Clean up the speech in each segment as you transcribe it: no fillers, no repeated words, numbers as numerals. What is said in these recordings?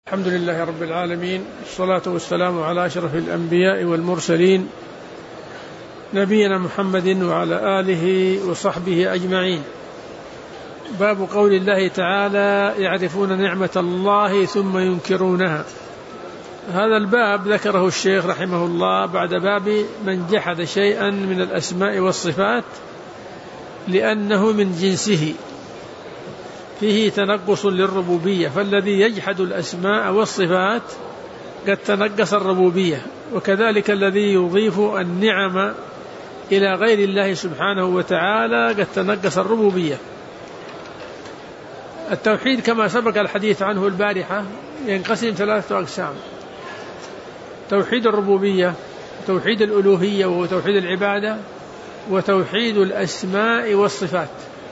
الحمد لله رب العالمين، والصلاة والسلام على أشرف الأنبياء والمرسلين نبينا محمد وعلى آله وصحبه أجمعين. باب قول الله تعالى: يعرفون نعمة الله ثم ينكرونها. هذا الباب ذكره الشيخ رحمه الله بعد باب من جحد شيئا من الأسماء والصفات لأنه من جنسه، فيه تنقص للربوبية، فالذي يجحد الأسماء والصفات قد تنقص الربوبية، وكذلك الذي يضيف النعم إلى غير الله سبحانه وتعالى قد تنقص الربوبية. التوحيد كما سبق الحديث عنه البارحة ينقسم 3 أقسام: توحيد الربوبية، توحيد الألوهية وهو توحيد العبادة، وتوحيد الأسماء والصفات.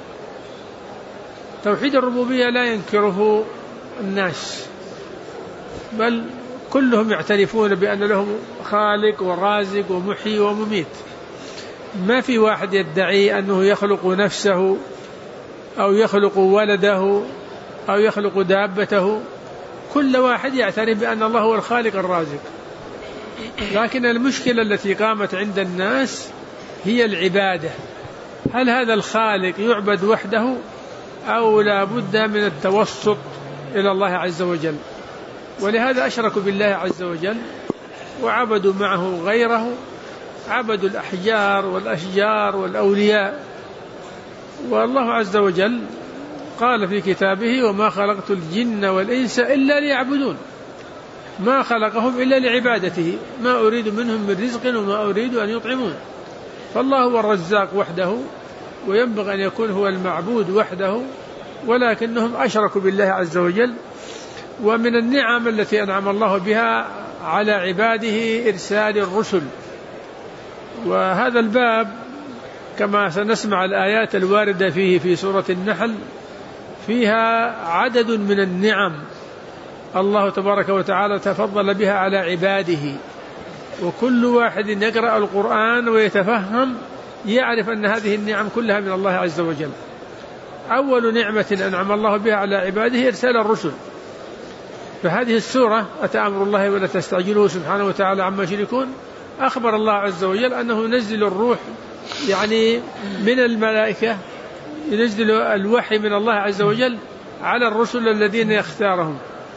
توحيد الربوبية لا ينكره الناس، بل كلهم يعترفون بأن لهم خالق ورازق ومحيي ومميت. ما في واحد يدعي أنه يخلق نفسه أو يخلق ولده أو يخلق دابته، كل واحد يعترف بأن الله هو الخالق الرازق. لكن المشكلة التي قامت عند الناس هي العبادة. هل هذا الخالق يعبد وحده أو لا بد من التوسط إلى الله عز وجل؟ ولهذا أشركوا بالله عز وجل وعبدوا معه غيره، عبدوا الأحجار والأشجار والأولياء. والله عز وجل قال في كتابه: وما خلقت الجن والإنس إلا ليعبدون، ما خلقهم إلا لعبادته، ما أريد منهم من رزق وما أريد أن يطعمون. فالله هو الرزاق وحده، وينبغي أن يكون هو المعبود وحده، ولكنهم أشركوا بالله عز وجل. ومن النعم التي أنعم الله بها على عباده إرسال الرسل. وهذا الباب كما سنسمع الآيات الواردة فيه في سورة النحل فيها عدد من النعم الله تبارك وتعالى تفضل بها على عباده، وكل واحد يقرأ القرآن ويتفهم يعرف أن هذه النعم كلها من الله عز وجل. أول نعمة أنعم الله بها على عباده إرسال الرسل. فهذه السورة: أتأمر الله ولا تستعجلوه سبحانه وتعالى عما يشركون، أخبر الله عز وجل أنه ينزل الروح يعني من الملائكة، ينزل الوحي من الله عز وجل على الرسل الذين يختارهم.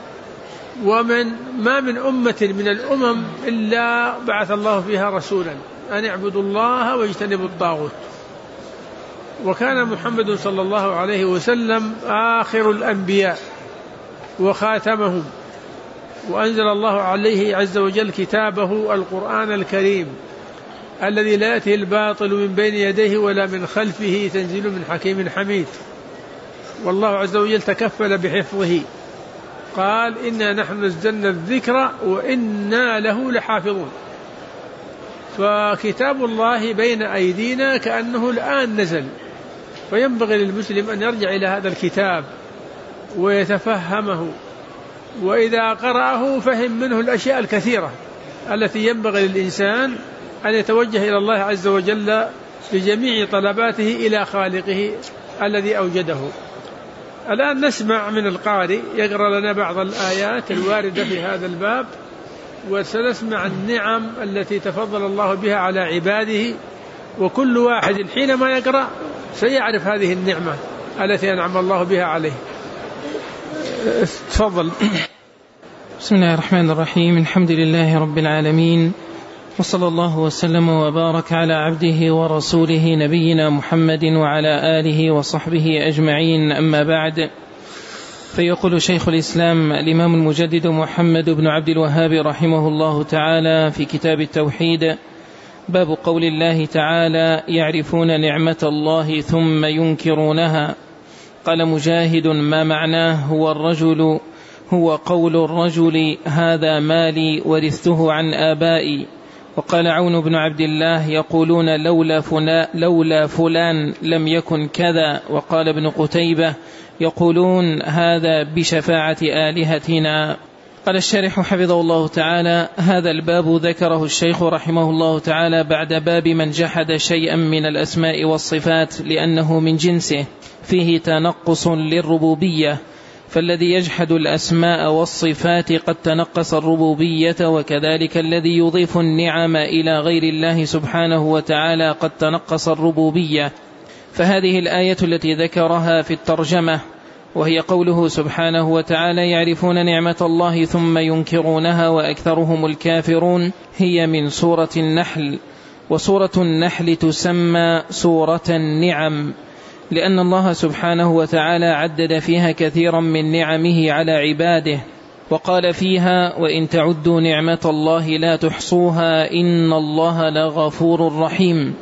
ما من أمة من الأمم إلا بعث الله فيها رسولا أن اعبدوا الله واجتنبوا الطاغوت. وكان محمد صلى الله عليه وسلم آخر الأنبياء وخاتمهم، وأنزل الله عليه عز وجل كتابه القرآن الكريم الذي لا يأتيه الباطل من بين يديه ولا من خلفه، تنزيل من حكيم حميد. والله عز وجل تكفل بحفظه، قال: إنا نحن نزلنا الذكر وإنا له لحافظون. فكتاب الله بين أيدينا كأنه الآن نزل، فينبغي للمسلم أن يرجع إلى هذا الكتاب ويتفهمه، وإذا قرأه فهم منه الأشياء الكثيرة التي ينبغي للإنسان أن يتوجه إلى الله عز وجل بجميع طلباته إلى خالقه الذي أوجده. الآن نسمع من القارئ يقرأ لنا بعض الآيات الواردة في هذا الباب، وسنسمع النعم التي تفضل الله بها على عباده، وكل واحد حينما يقرأ سيعرف هذه النعمة التي أنعم الله بها عليه. تفضل. بسم الله الرحمن الرحيم. الحمد لله رب العالمين، وصلى الله وسلم وبارك على عبده ورسوله نبينا محمد وعلى آله وصحبه أجمعين. أما بعد، فيقول شيخ الإسلام الإمام المجدد محمد بن عبد الوهاب رحمه الله تعالى في كتاب التوحيد: باب قول الله تعالى: يعرفون نعمة الله ثم ينكرونها. قال مجاهد: ما معناه هو قول الرجل: هذا مالي ورثته عن آبائي. وقال عون بن عبد الله: يقولون لولا فلان لم يكن كذا. وقال ابن قتيبة: يقولون هذا بشفاعة آلهتنا. قال الشارح حفظه الله تعالى: هذا الباب ذكره الشيخ رحمه الله تعالى بعد باب من جحد شيئا من الأسماء والصفات لأنه من جنسه، فيه تنقص للربوبية، فالذي يجحد الأسماء والصفات قد تنقص الربوبية، وكذلك الذي يضيف النعم إلى غير الله سبحانه وتعالى قد تنقص الربوبية. فهذه الآية التي ذكرها في الترجمة وهي قوله سبحانه وتعالى يعرفون نعمة الله ثم ينكرونها وأكثرهم الكافرون، هي من سورة النحل. وسورة النحل تسمى سورة النعم لأن الله سبحانه وتعالى عدد فيها كثيرا من نعمه على عباده، وقال فيها وإن تعدوا نعمة الله لا تحصوها إن الله لغفور رحيم.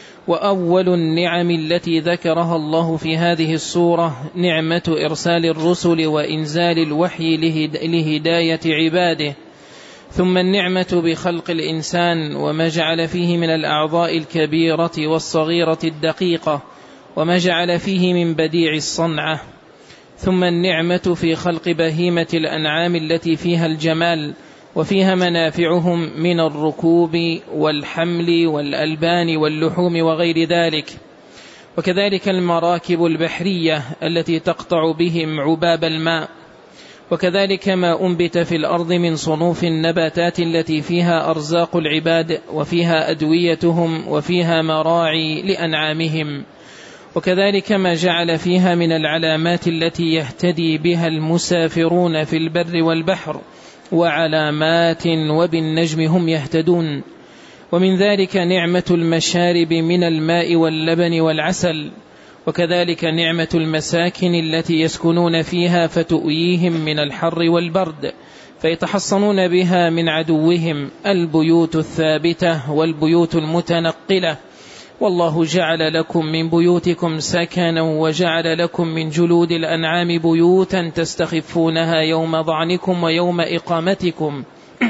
وأول النعم التي ذكرها الله في هذه السورة نعمة إرسال الرسل وإنزال الوحي لهداية عباده، ثم النعمة بخلق الإنسان وما جعل فيه من الأعضاء الكبيرة والصغيرة الدقيقة وما جعل فيه من بديع الصنعة، ثم النعمة في خلق بهيمة الأنعام التي فيها الجمال وفيها منافعهم من الركوب والحمل والألبان واللحوم وغير ذلك، وكذلك المراكب البحرية التي تقطع بهم عباب الماء، وكذلك ما أنبت في الأرض من صنوف النباتات التي فيها أرزاق العباد وفيها أدويتهم وفيها مراعي لأنعامهم، وكذلك ما جعل فيها من العلامات التي يهتدي بها المسافرون في البر والبحر وعلامات وبالنجم هم يهتدون. ومن ذلك نعمة المشارب من الماء واللبن والعسل، وكذلك نعمة المساكن التي يسكنون فيها فتؤويهم من الحر والبرد فيتحصنون بها من عدوهم، البيوت الثابتة والبيوت المتنقلة. والله جعل لكم من بيوتكم سكنا وجعل لكم من جلود الأنعام بيوتا تستخفونها يوم ضعنكم ويوم إقامتكم.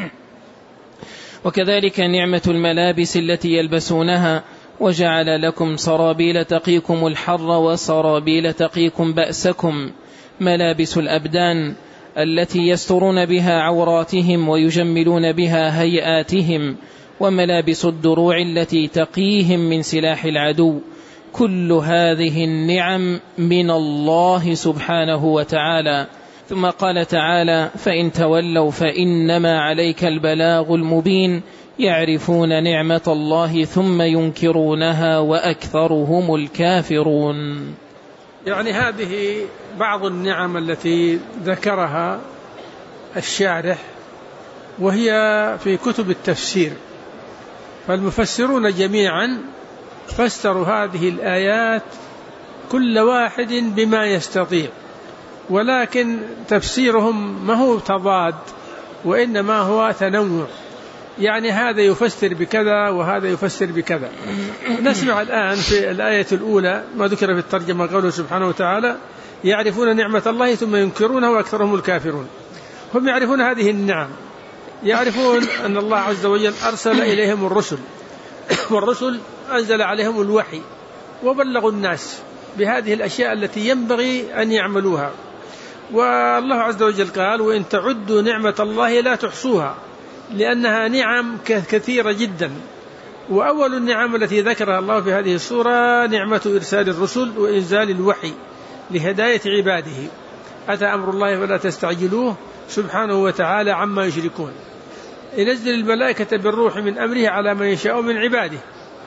وكذلك نعمة الملابس التي يلبسونها، وجعل لكم سرابيل تقيكم الحر وسرابيل تقيكم بأسكم، ملابس الأبدان التي يسترون بها عوراتهم ويجملون بها هيئاتهم، وملابس الدروع التي تقيهم من سلاح العدو. كل هذه النعم من الله سبحانه وتعالى. ثم قال تعالى فإن تولوا فإنما عليك البلاغ المبين، يعرفون نعمة الله ثم ينكرونها وأكثرهم الكافرون. يعني هذه بعض النعم التي ذكرها الشارح وهي في كتب التفسير، فالمفسرون جميعا فسروا هذه الآيات كل واحد بما يستطيع، ولكن تفسيرهم ما هو تضاد وإنما هو تنوع، يعني هذا يفسر بكذا وهذا يفسر بكذا. نسمع الآن في الآية الأولى ما ذكر في الترجمة قوله سبحانه وتعالى يعرفون نعمة الله ثم ينكرونها وأكثرهم الكافرون. هم يعرفون هذه النعم، يعرفون أن الله عز وجل أرسل إليهم الرسل، والرسل أنزل عليهم الوحي وبلغوا الناس بهذه الأشياء التي ينبغي أن يعملوها. والله عز وجل قال وإن تعدوا نعمة الله لا تحصوها، لأنها نعم كثيرة جدا. وأول النعم التي ذكرها الله في هذه السورة نعمة إرسال الرسل وإنزال الوحي لهداية عباده. أتى أمر الله فلا تستعجلوه سبحانه وتعالى عما يشركون، ينزل الملائكة بالروح من أمره على من يشاء من عباده.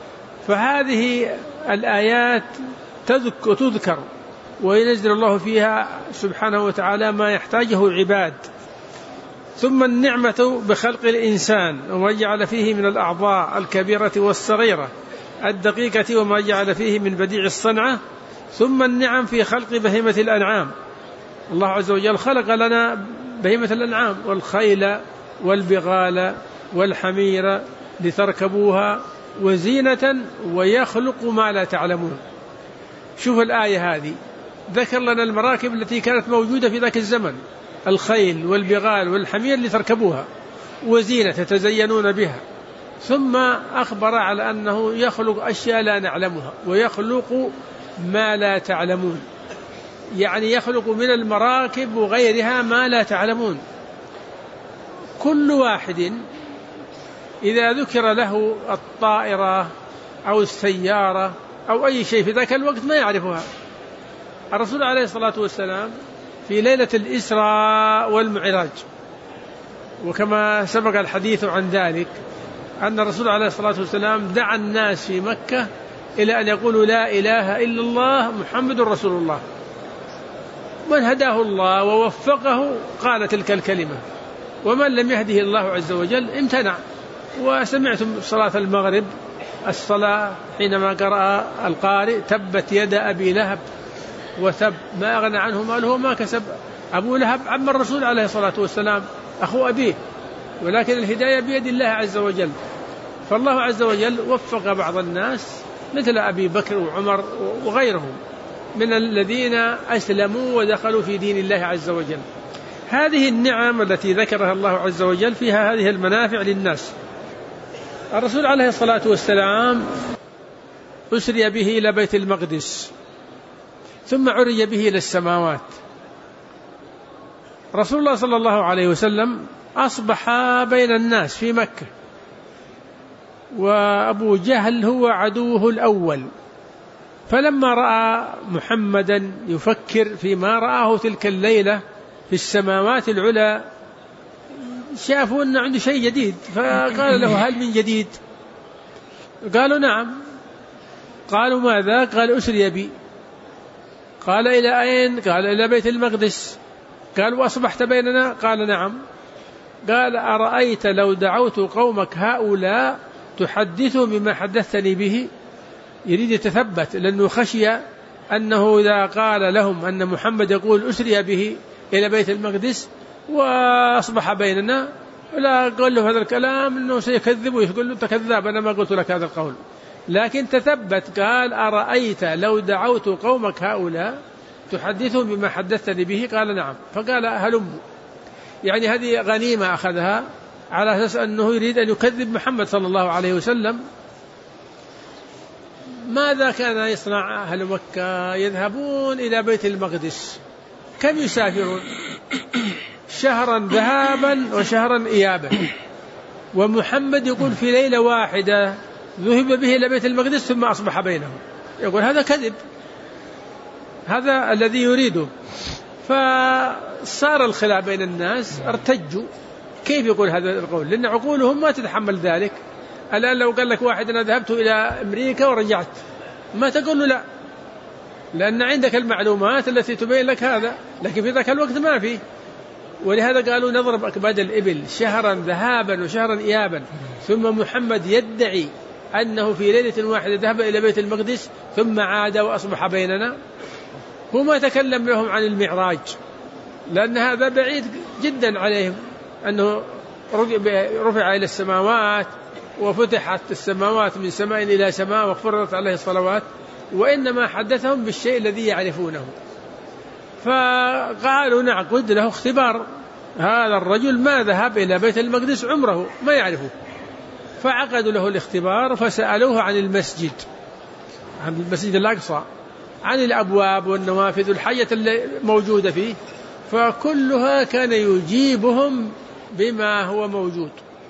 فهذه الآيات تذكر وينزل الله فيها سبحانه وتعالى ما يحتاجه العباد. ثم النعمة بخلق الإنسان وما جعل فيه من الأعضاء الكبيرة والصغيرة الدقيقة وما جعل فيه من بديع الصنعة. ثم النعم في خلق بهيمة الأنعام، الله عز وجل خلق لنا بهيمة الأنعام والخيل والبغال والحمير لتركبوها وزينة ويخلق ما لا تعلمون. شوف الآية هذه ذكر لنا المراكب التي كانت موجودة في ذاك الزمن، الخيل والبغال والحمير لتركبوها وزينة تتزينون بها، ثم أخبر على أنه يخلق أشياء لا نعلمها ويخلق ما لا تعلمون، يعني يخلق من المراكب وغيرها ما لا تعلمون. كل واحد إذا ذكر له الطائرة أو السيارة أو أي شيء في ذاك الوقت ما يعرفها. الرسول عليه الصلاة والسلام في ليلة الإسراء والمعراج. وكما سبق الحديث عن ذلك أن الرسول عليه الصلاة والسلام دعا الناس في مكة إلى أن يقولوا لا إله إلا الله محمد رسول الله. من هداه الله ووفقه قال تلك الكلمة، ومن لم يهده الله عز وجل امتنع. وسمعتم صلاة المغرب الصلاة حينما قرأ القارئ تبت يد أبي لهب وتب ما أغنى عنه ماله وما كسب. أبو لهب عم الرسول عليه الصلاة والسلام أخو أبيه، ولكن الهداية بيد الله عز وجل. فالله عز وجل وفق بعض الناس مثل أبي بكر وعمر وغيرهم من الذين أسلموا ودخلوا في دين الله عز وجل. هذه النعم التي ذكرها الله عز وجل فيها هذه المنافع للناس. الرسول عليه الصلاة والسلام أسري به إلى بيت المقدس ثم عرج به إلى السماوات. رسول الله صلى الله عليه وسلم أصبح بين الناس في مكة، وأبو جهل هو عدوه الأول. فلما رأى محمدا يفكر فيما رآه تلك الليلة في السماوات العلى شافوا أن عنده شيء جديد، فقال له هل من جديد؟ قالوا نعم. قالوا ماذا؟ قال أسري بي. قال إلى أين؟ قال إلى بيت المقدس. قال وأصبحت بيننا؟ قال نعم. قال أرأيت لو دعوت قومك هؤلاء تحدثوا بما حدثتني به؟ يريد يتثبت، لأنه خشي أنه إذا قال لهم أن محمد يقول أسري به إلى بيت المقدس وأصبح بيننا ولا قال له هذا الكلام أنه سيكذب ويقول له تكذب أنا ما قلت لك هذا القول. لكن تثبت قال أرأيت لو دعوت قومك هؤلاء تحدثهم بما حدثتني به؟ قال نعم. فقال هلم. يعني هذه غنيمة أخذها على أساس أنه يريد أن يكذب محمد صلى الله عليه وسلم. ماذا كان يصنع أهل مكة؟ يذهبون إلى بيت المقدس. كم يسافرون؟ شهرا ذهابا وشهرا إيابا. ومحمد يقول في ليلة واحدة ذهب به إلى بيت المقدس ثم أصبح بينهم. يقول هذا كذب، هذا الذي يريده. فصار الخلاف بين الناس، ارتجوا كيف يقول هذا القول، لأن عقولهم ما تتحمل ذلك. الآن لو قال لك واحد أنا ذهبت إلى أمريكا ورجعت ما تقول له لا، لأن عندك المعلومات التي تبين لك هذا، لكن في ذاك الوقت ما فيه. ولهذا قالوا نضرب أكباد الإبل شهرا ذهابا وشهرا إيابا. ثم محمد يدعي أنه في ليلة واحدة ذهب إلى بيت المقدس ثم عاد وأصبح بيننا. هو ما تكلم لهم عن المعراج، لأن هذا بعيد جدا عليهم، أنه رفع إلى السماوات وفتحت السماوات من سماء إلى سماء وفرضت عليه الصلوات، وإنما حدثهم بالشيء الذي يعرفونه. فقالوا نعقد له اختبار، هذا الرجل ما ذهب إلى بيت المقدس عمره ما يعرفه. فعقدوا له الاختبار فسألوه عن المسجد، عن المسجد الأقصى، عن الأبواب والنوافذ والحاجة الموجودة فيه، فكلها كان يجيبهم بما هو موجود.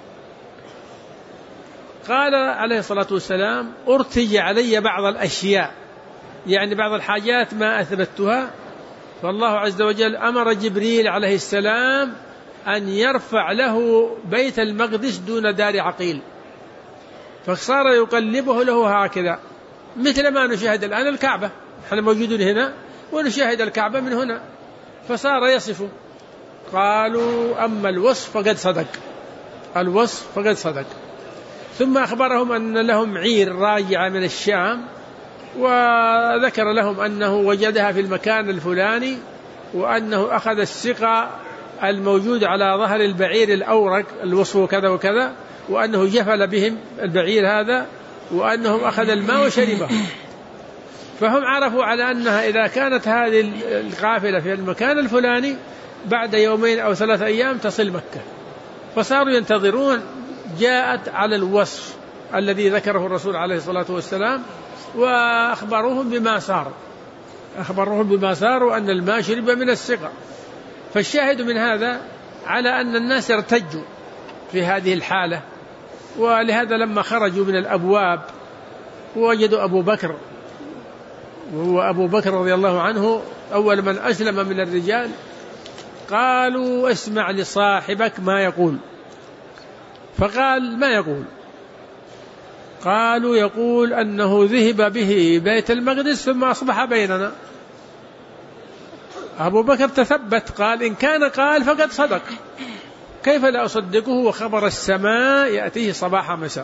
قال عليه الصلاة والسلام أرتج علي بعض الأشياء، يعني بعض الحاجات ما أثبتها. فالله عز وجل أمر جبريل عليه السلام أن يرفع له بيت المقدس دون دار عقيل، فصار يقلبه له هكذا مثل ما نشاهد الآن الكعبة، نحن موجودون هنا ونشاهد الكعبة من هنا، فصار يصفه. قالوا أما الوصف فقد صدق، الوصف فقد صدق. ثم أخبرهم أن لهم عير راجعة من الشام، وذكر لهم أنه وجدها في المكان الفلاني، وأنه أخذ السقى الموجود على ظهر البعير الأورق الوصف كذا وكذا، وأنه جفل بهم البعير هذا، وأنهم أخذ الماء وشربه. فهم عرفوا على أنها إذا كانت هذه القافلة في المكان الفلاني بعد يومين أو 3 أيام تصل مكة، فصاروا ينتظرون. جاءت على الوصف الذي ذكره الرسول عليه الصلاة والسلام، وأخبروهم بما صار، أخبروهم بما صار وأن الماء شرب من السقى. فالشاهد من هذا على أن الناس ارتجوا في هذه الحالة. ولهذا لما خرجوا من الأبواب ووجدوا أبو بكر، وهو أبو بكر رضي الله عنه أول من أسلم من الرجال قالوا اسمع لصاحبك ما يقول، فقال ما يقول؟ قالوا يقول أنه ذهب به بيت المقدس ثم أصبح بيننا. أبو بكر تثبت قال إن كان قال فقد صدق، كيف لا أصدقه وخبر السماء يأتيه صباح مساء.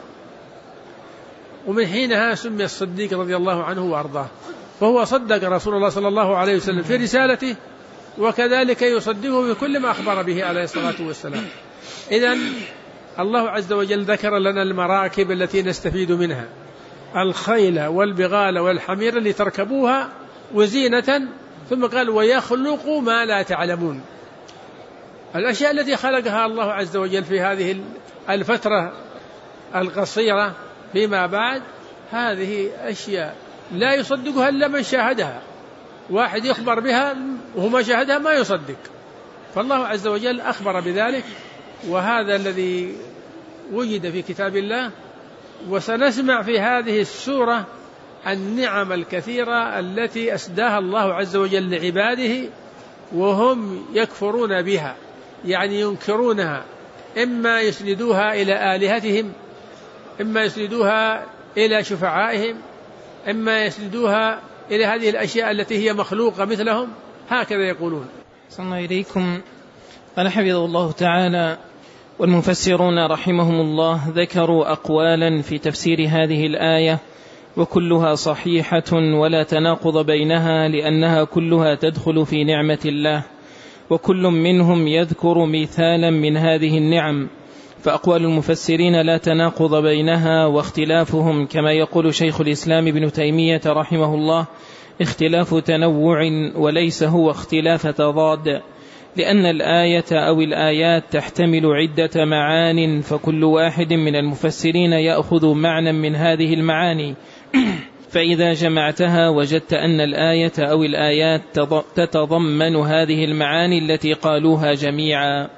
ومن حينها سمي الصديق رضي الله عنه وأرضاه، فهو صدق رسول الله صلى الله عليه وسلم في رسالته، وكذلك يصدقه بكل ما أخبر به عليه الصلاة والسلام. إذن الله عز وجل ذكر لنا المراكب التي نستفيد منها، الخيل والبغال والحمير لتركبوها وزينة، ثم قال ويخلق ما لا تعلمون. الأشياء التي خلقها الله عز وجل في هذه الفترة القصيرة فيما بعد، هذه أشياء لا يصدقها إلا من شاهدها، واحد يخبر بها وهو ما شاهدها ما يصدق، فالله عز وجل أخبر بذلك، وهذا الذي وجد في كتاب الله. وسنسمع في هذه السورة النعم الكثيرة التي أسداها الله عز وجل لعباده وهم يكفرون بها، يعني ينكرونها، إما يسندوها إلى آلهتهم، إما يسندوها إلى شفعائهم، إما يسندوها إلى هذه الأشياء التي هي مخلوقة مثلهم، هكذا يقولون. صلى الله إليكم. قال حفظه الله تعالى: والمفسرون رحمهم الله ذكروا أقوالا في تفسير هذه الآية، وكلها صحيحة ولا تناقض بينها، لأنها كلها تدخل في نعمة الله، وكل منهم يذكر مثالا من هذه النعم، فأقوال المفسرين لا تناقض بينها، واختلافهم كما يقول شيخ الإسلام ابن تيمية رحمه الله اختلاف تنوع وليس هو اختلاف تضاد، لأن الآية أو الآيات تحتمل عدة معان، فكل واحد من المفسرين يأخذ معنى من هذه المعاني، فإذا جمعتها وجدت أن الآية أو الآيات تتضمن هذه المعاني التي قالوها جميعا.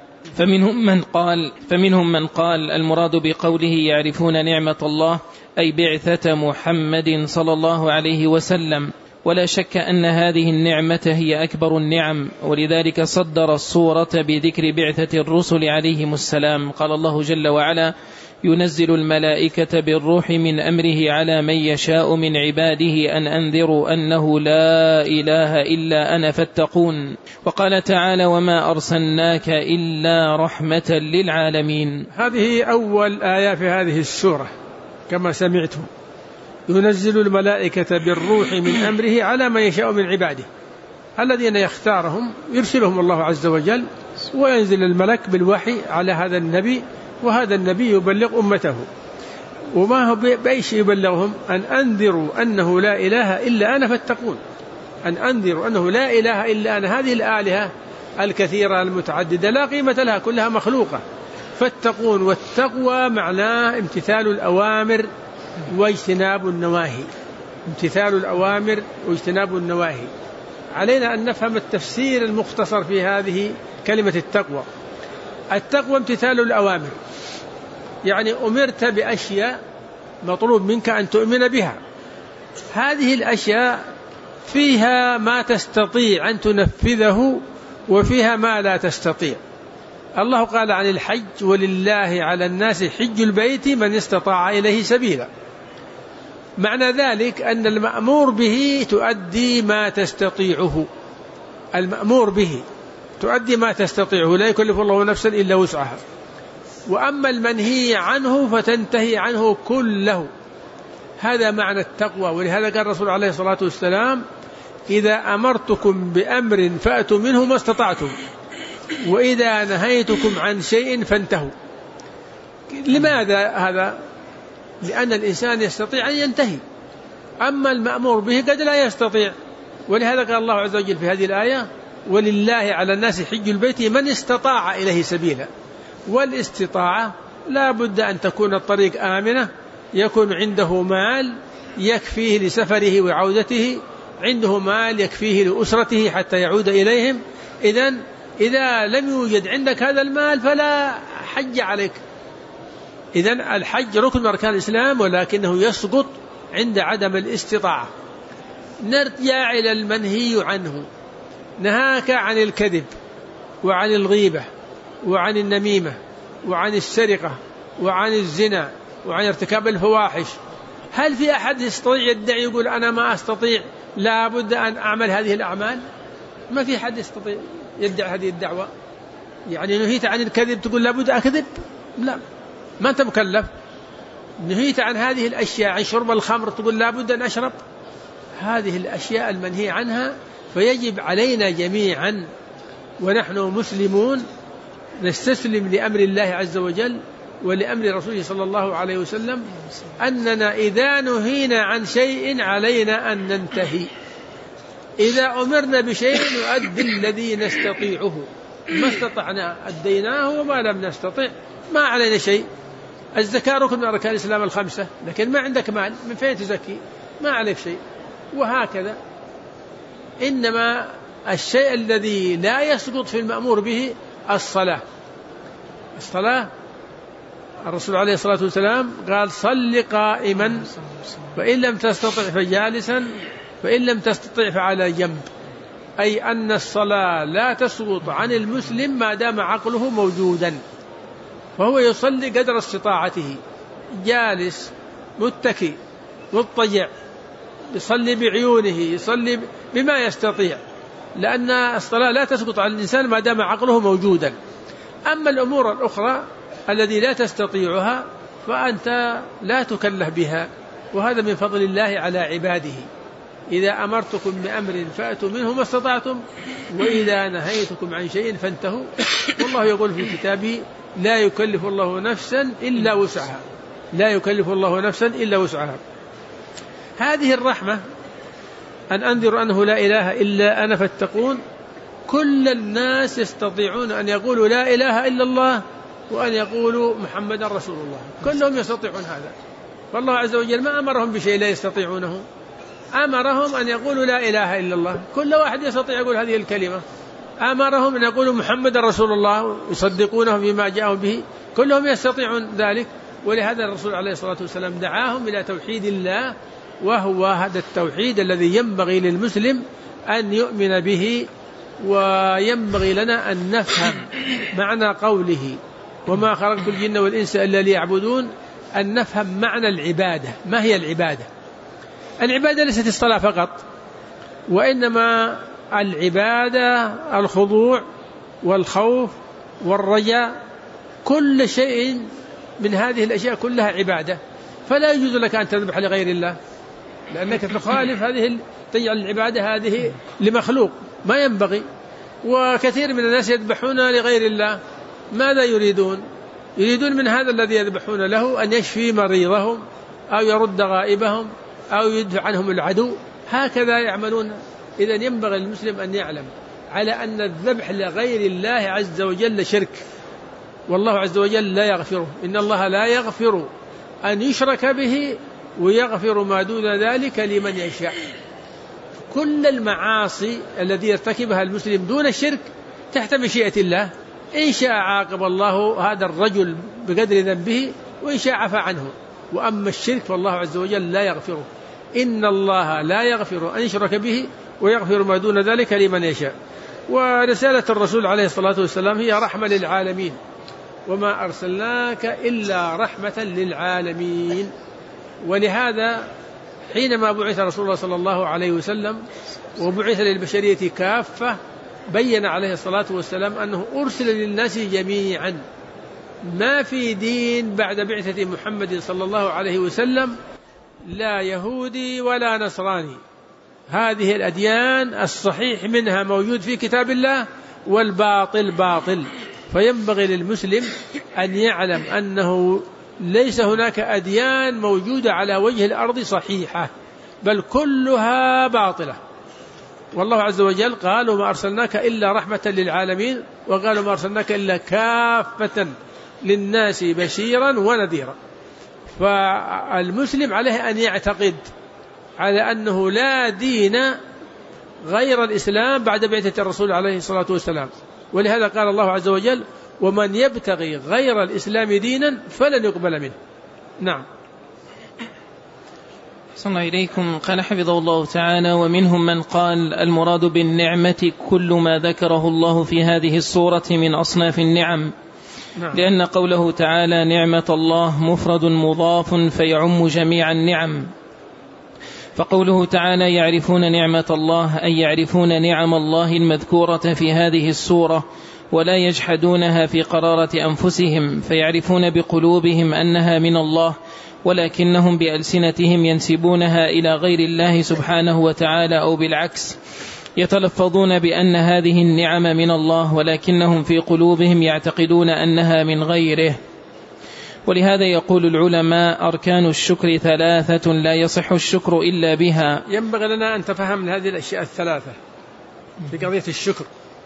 فمنهم من قال المراد بقوله يعرفون نعمة الله أي بعثة محمد صلى الله عليه وسلم، ولا شك أن هذه النعمة هي أكبر النعم، ولذلك صدر الصورة بذكر بعثة الرسل عليهم السلام. قال الله جل وعلا: ينزل الملائكة بالروح من أمره على من يشاء من عباده أن أنذروا أنه لا إله إلا أنا فاتقون. وقال تعالى: وما أرسلناك إلا رحمة للعالمين. هذه أول آية في هذه السورة كما سمعتم، ينزل الملائكة بالروح من أمره على من يشاء من عباده، الذين يختارهم يرسلهم الله عز وجل، وينزل الملك بالوحي على هذا النبي، وهذا النبي يبلغ أمته. وما هو بأيش يبلغهم؟ أن أنذروا أنه لا إله إلا أنا فاتقون، أن أنذروا أنه لا إله إلا أنا. هذه الآلهة الكثيرة المتعددة لا قيمة لها، كلها مخلوقة، فاتقون. والتقوى معناه امتثال الأوامر واجتناب النواهي، امتثال الأوامر واجتناب النواهي. علينا أن نفهم التفسير المختصر في هذه كلمة التقوى. التقوى امتثال الأوامر، يعني أمرت بأشياء مطلوب منك أن تؤمن بها، هذه الأشياء فيها ما تستطيع أن تنفذه وفيها ما لا تستطيع. الله قال عن الحج: ولله على الناس حج البيت من استطاع إليه سبيلا. معنى ذلك أن المأمور به تؤدي ما تستطيعه، المأمور به تؤدي ما تستطيعه، لا يكلف الله نفسا إلا وسعها. وأما المنهي عنه فتنتهي عنه كله، هذا معنى التقوى. ولهذا قال الرسول عليه الصلاة والسلام: إذا أمرتكم بأمر فأتوا منه ما استطعتم، وإذا نهيتكم عن شيء فانتهوا. لماذا هذا؟ لأن الإنسان يستطيع أن ينتهي، أما المأمور به قد لا يستطيع. ولهذا قال الله عز وجل في هذه الآية: ولله على الناس حج البيت من استطاع إليه سبيلا. والاستطاعة لا بد أن تكون الطريق آمنة، يكون عنده مال يكفيه لسفره وعودته، عنده مال يكفيه لأسرته حتى يعود إليهم. إذا لم يوجد عندك هذا المال فلا حج عليك. إذن الحج ركن من أركان الإسلام، ولكنه يسقط عند عدم الاستطاعة. نرجع إلى المنهي عنه. نهاك عن الكذب وعن الغيبة وعن النميمة وعن السرقة وعن الزنا وعن ارتكاب الفواحش. هل في أحد يستطيع يدعي يقول أنا ما أستطيع، لا بد أن أعمل هذه الأعمال؟ ما في حد يستطيع يدعي هذه الدعوة. يعني نهيت عن الكذب تقول لا بد أكذب؟ لا، ما أنت مكلف. نهيت عن هذه الأشياء، عن شرب الخمر، تقول لا بد أن أشرب؟ هذه الأشياء المنهي عنها. فيجب علينا جميعا ونحن مسلمون نستسلم لأمر الله عز وجل ولأمر رسوله صلى الله عليه وسلم، أننا إذا نهينا عن شيء علينا أن ننتهي. إذا أمرنا بشيء نؤدي الذي نستطيعه، ما استطعنا أديناه وما لم نستطع ما علينا شيء. الزكاة ركن من أركان الإسلام الخمسة، لكن ما عندك مال من فين تزكي؟ ما عليك شيء. وهكذا إنما الشيء الذي لا يسقط في المأمور به الصلاة. الرسول عليه الصلاة والسلام قال صل قائما فإن لم تستطع فجالسا فإن لم تستطع فعلى جنب، أي أن الصلاة لا تسقط عن المسلم ما دام عقله موجودا، فهو يصلي قدر استطاعته، جالس متكي مضطجع، يصلي بعيونه، يصلي بما يستطيع، لأن الصلاة لا تسقط عن الإنسان ما دام عقله موجودا. أما الأمور الأخرى التي لا تستطيعها فأنت لا تكلف بها، وهذا من فضل الله على عباده. إذا أمرتكم بأمر فأتوا منه ما استطعتم، وإذا نهيتكم عن شيء فانتهوا. والله يقول في كتابه لا يكلف الله نفسا إلا وسعها، لا يكلف الله نفسا إلا وسعها. هذه الرحمة أن أنذر أنه لا إله إلا أنا فاتقون. كل الناس يستطيعون أن يقولوا لا إله إلا الله وأن يقولوا محمد رسول الله، كلهم يستطيعون هذا. فالله عز وجل ما أمرهم بشيء لا يستطيعونه، أمرهم أن يقولوا لا إله إلا الله. كل واحد يستطيع يقول هذه الكلمة. أمرهم أن يقولوا محمد رسول الله يصدقونه بما جاءوا به، كلهم يستطيعون ذلك. ولهذا الرسول عليه الصلاة والسلام دعاهم إلى توحيد الله، وهو هذا التوحيد الذي ينبغي للمسلم أن يؤمن به. وينبغي لنا أن نفهم معنى قوله وما خلقت الجن والإنس إلا ليعبدون، أن نفهم معنى العبادة. ما هي العبادة؟ العبادة ليست الصلاة فقط، وإنما العبادة الخضوع والخوف والرجاء، كل شيء من هذه الأشياء كلها عبادة. فلا يجوز لك أن تذبح لغير الله، لأنك تخالف هذه، تجعل العبادة هذه لمخلوق، ما ينبغي. وكثير من الناس يذبحون لغير الله، ماذا يريدون؟ يريدون من هذا الذي يذبحون له أن يشفي مريضهم أو يرد غائبهم أو يدفع عنهم العدو، هكذا يعملون. إذن ينبغي المسلم أن يعلم على أن الذبح لغير الله عز وجل شرك، والله عز وجل لا يغفره. إن الله لا يغفر أن يشرك به ويغفر ما دون ذلك لمن يشاء. كل المعاصي التي يرتكبها المسلم دون الشرك تحت مشيئة الله، إن شاء عاقب الله هذا الرجل بقدر ذنبه وإن شاء عفى عنه. وأما الشرك فالله عز وجل لا يغفره. إن الله لا يغفر أن يشرك به ويغفر ما دون ذلك لمن يشاء. ورسالة الرسول عليه الصلاة والسلام هي رحمة للعالمين، وما أرسلناك إلا رحمة للعالمين. ولهذا حينما بعث رسول الله صلى الله عليه وسلم وبعث للبشرية كافة، بين عليه الصلاة والسلام أنه أرسل للناس جميعا. ما في دين بعد بعثة محمد صلى الله عليه وسلم لا يهودي ولا نصراني. هذه الأديان الصحيح منها موجود في كتاب الله والباطل باطل. فينبغي للمسلم أن يعلم أنه ليس هناك أديان موجودة على وجه الأرض صحيحة، بل كلها باطلة. والله عز وجل قال وما أرسلناك إلا رحمة للعالمين، وقالوا ما أرسلناك إلا كافة للناس بشيرا ونذيرا. فالمسلم عليه أن يعتقد على أنه لا دين غير الإسلام بعد بعثة الرسول عليه الصلاة والسلام. ولهذا قال الله عز وجل ومن يبتغي غير الإسلام دينا فلن يقبل منه. نعم. صلى الله إليكم. قال حفظه الله تعالى: ومنهم من قال المراد بالنعمة كل ما ذكره الله في هذه السورة من أصناف النعم، لأن قوله تعالى نعمة الله مفرد مضاف فيعم جميع النعم، فقوله تعالى يعرفون نعمة الله أي يعرفون نعم الله المذكورة في هذه السورة ولا يجحدونها في قرارة أنفسهم، فيعرفون بقلوبهم أنها من الله، ولكنهم بألسنتهم ينسبونها إلى غير الله سبحانه وتعالى، أو بالعكس يتلفظون بأن هذه النعم من الله ولكنهم في قلوبهم يعتقدون أنها من غيره. ولهذا يقول العلماء أركان الشكر 3 لا يصح الشكر إلا بها. ينبغي لنا أن تفهم هذه الأشياء 3 في قضية الشكر.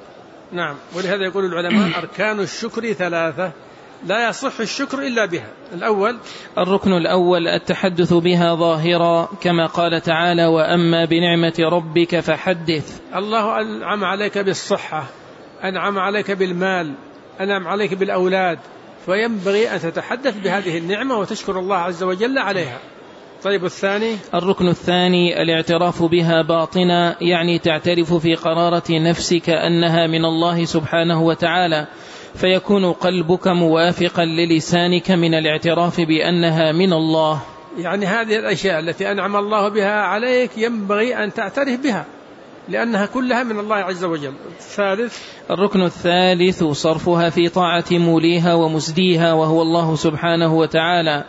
نعم، ولهذا يقول العلماء أركان الشكر 3 لا يصح الشكر إلا بها. الأول الركن الأول التحدث بها ظاهرا، كما قال تعالى وأما بنعمة ربك فحدث. الله أنعم عليك بالصحة، أنعم عليك بالمال، أنعم عليك بالأولاد، فينبغي أن تتحدث بهذه النعمة وتشكر الله عز وجل عليها. طيب الثاني الركن الثاني الاعتراف بها باطنا، يعني تعترف في قرارة نفسك أنها من الله سبحانه وتعالى، فيكون قلبك موافقا للسانك من الاعتراف بأنها من الله. يعني هذه الأشياء التي أنعم الله بها عليك ينبغي أن تعترف بها لأنها كلها من الله عز وجل. الثالث الركن الثالث صرفها في طاعة موليها ومسديها وهو الله سبحانه وتعالى،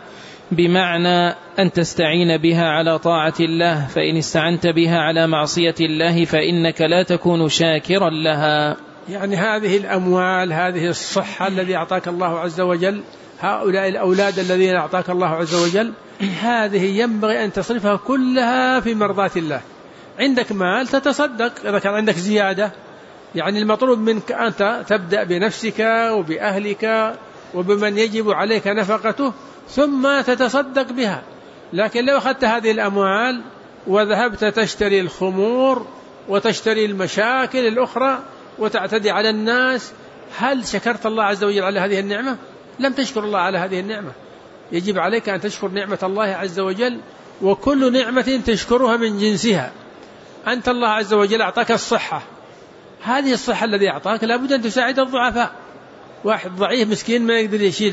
بمعنى أن تستعين بها على طاعة الله، فإن استعنت بها على معصية الله فإنك لا تكون شاكرا لها. يعني هذه الأموال، هذه الصحة الذي أعطاك الله عز وجل، هؤلاء الأولاد الذين أعطاك الله عز وجل، هذه ينبغي أن تصرفها كلها في مرضاة الله. عندك مال تتصدق إذا كان عندك زيادة، يعني المطلوب منك أنت تبدأ بنفسك وبأهلك وبمن يجب عليك نفقته ثم تتصدق بها. لكن لو أخذت هذه الأموال وذهبت تشتري الخمور وتشتري المشاكل الأخرى وتعتدي على الناس، هل شكرت الله عز وجل على هذه النعمة؟ لم تشكر الله على هذه النعمة. يجب عليك أن تشكر نعمة الله عز وجل، وكل نعمة تشكرها من جنسها. أنت الله عز وجل أعطاك الصحة، هذه الصحة الذي أعطاك لابد أن تساعد الضعفاء. واحد ضعيف مسكين ما يقدر يشيل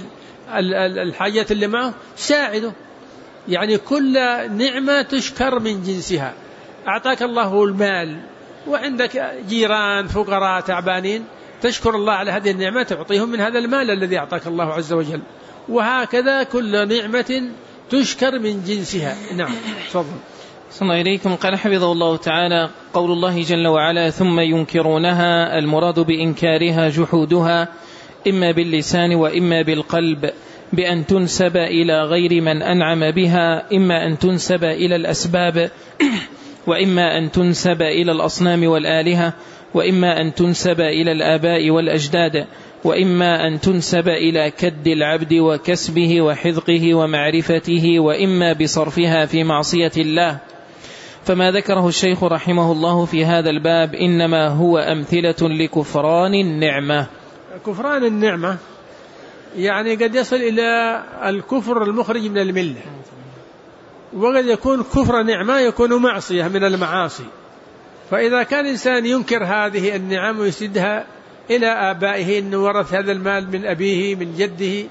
الحاجات اللي معه، ساعده. يعني كل نعمة تشكر من جنسها. أعطاك الله المال وعندك جيران فقراء تعبانين، تشكر الله على هذه النعمة، تعطيهم من هذا المال الذي أعطاك الله عز وجل. وهكذا كل نعمة تشكر من جنسها. نعم، تفضل. صلى الله إليكم. قال حفظه الله تعالى قول الله جل وعلا ثم ينكرونها، المراد بإنكارها جحودها إما باللسان وإما بالقلب، بأن تنسب إلى غير من أنعم بها، إما أن تنسب إلى الأسباب وإما أن تنسب إلى الأصنام والآلهة، وإما أن تنسب إلى الآباء والأجداد، وإما أن تنسب إلى كد العبد وكسبه وحذقه ومعرفته، وإما بصرفها في معصية الله. فما ذكره الشيخ رحمه الله في هذا الباب إنما هو أمثلة لكفران النعمة. كفران النعمة يعني قد يصل إلى الكفر المخرج من الملة، وقد يكون كفر نعمة يكون معصية من المعاصي. فإذا كان إنسان ينكر هذه النعم ويسدها إلى آبائه، إنه ورث هذا المال من أبيه من جده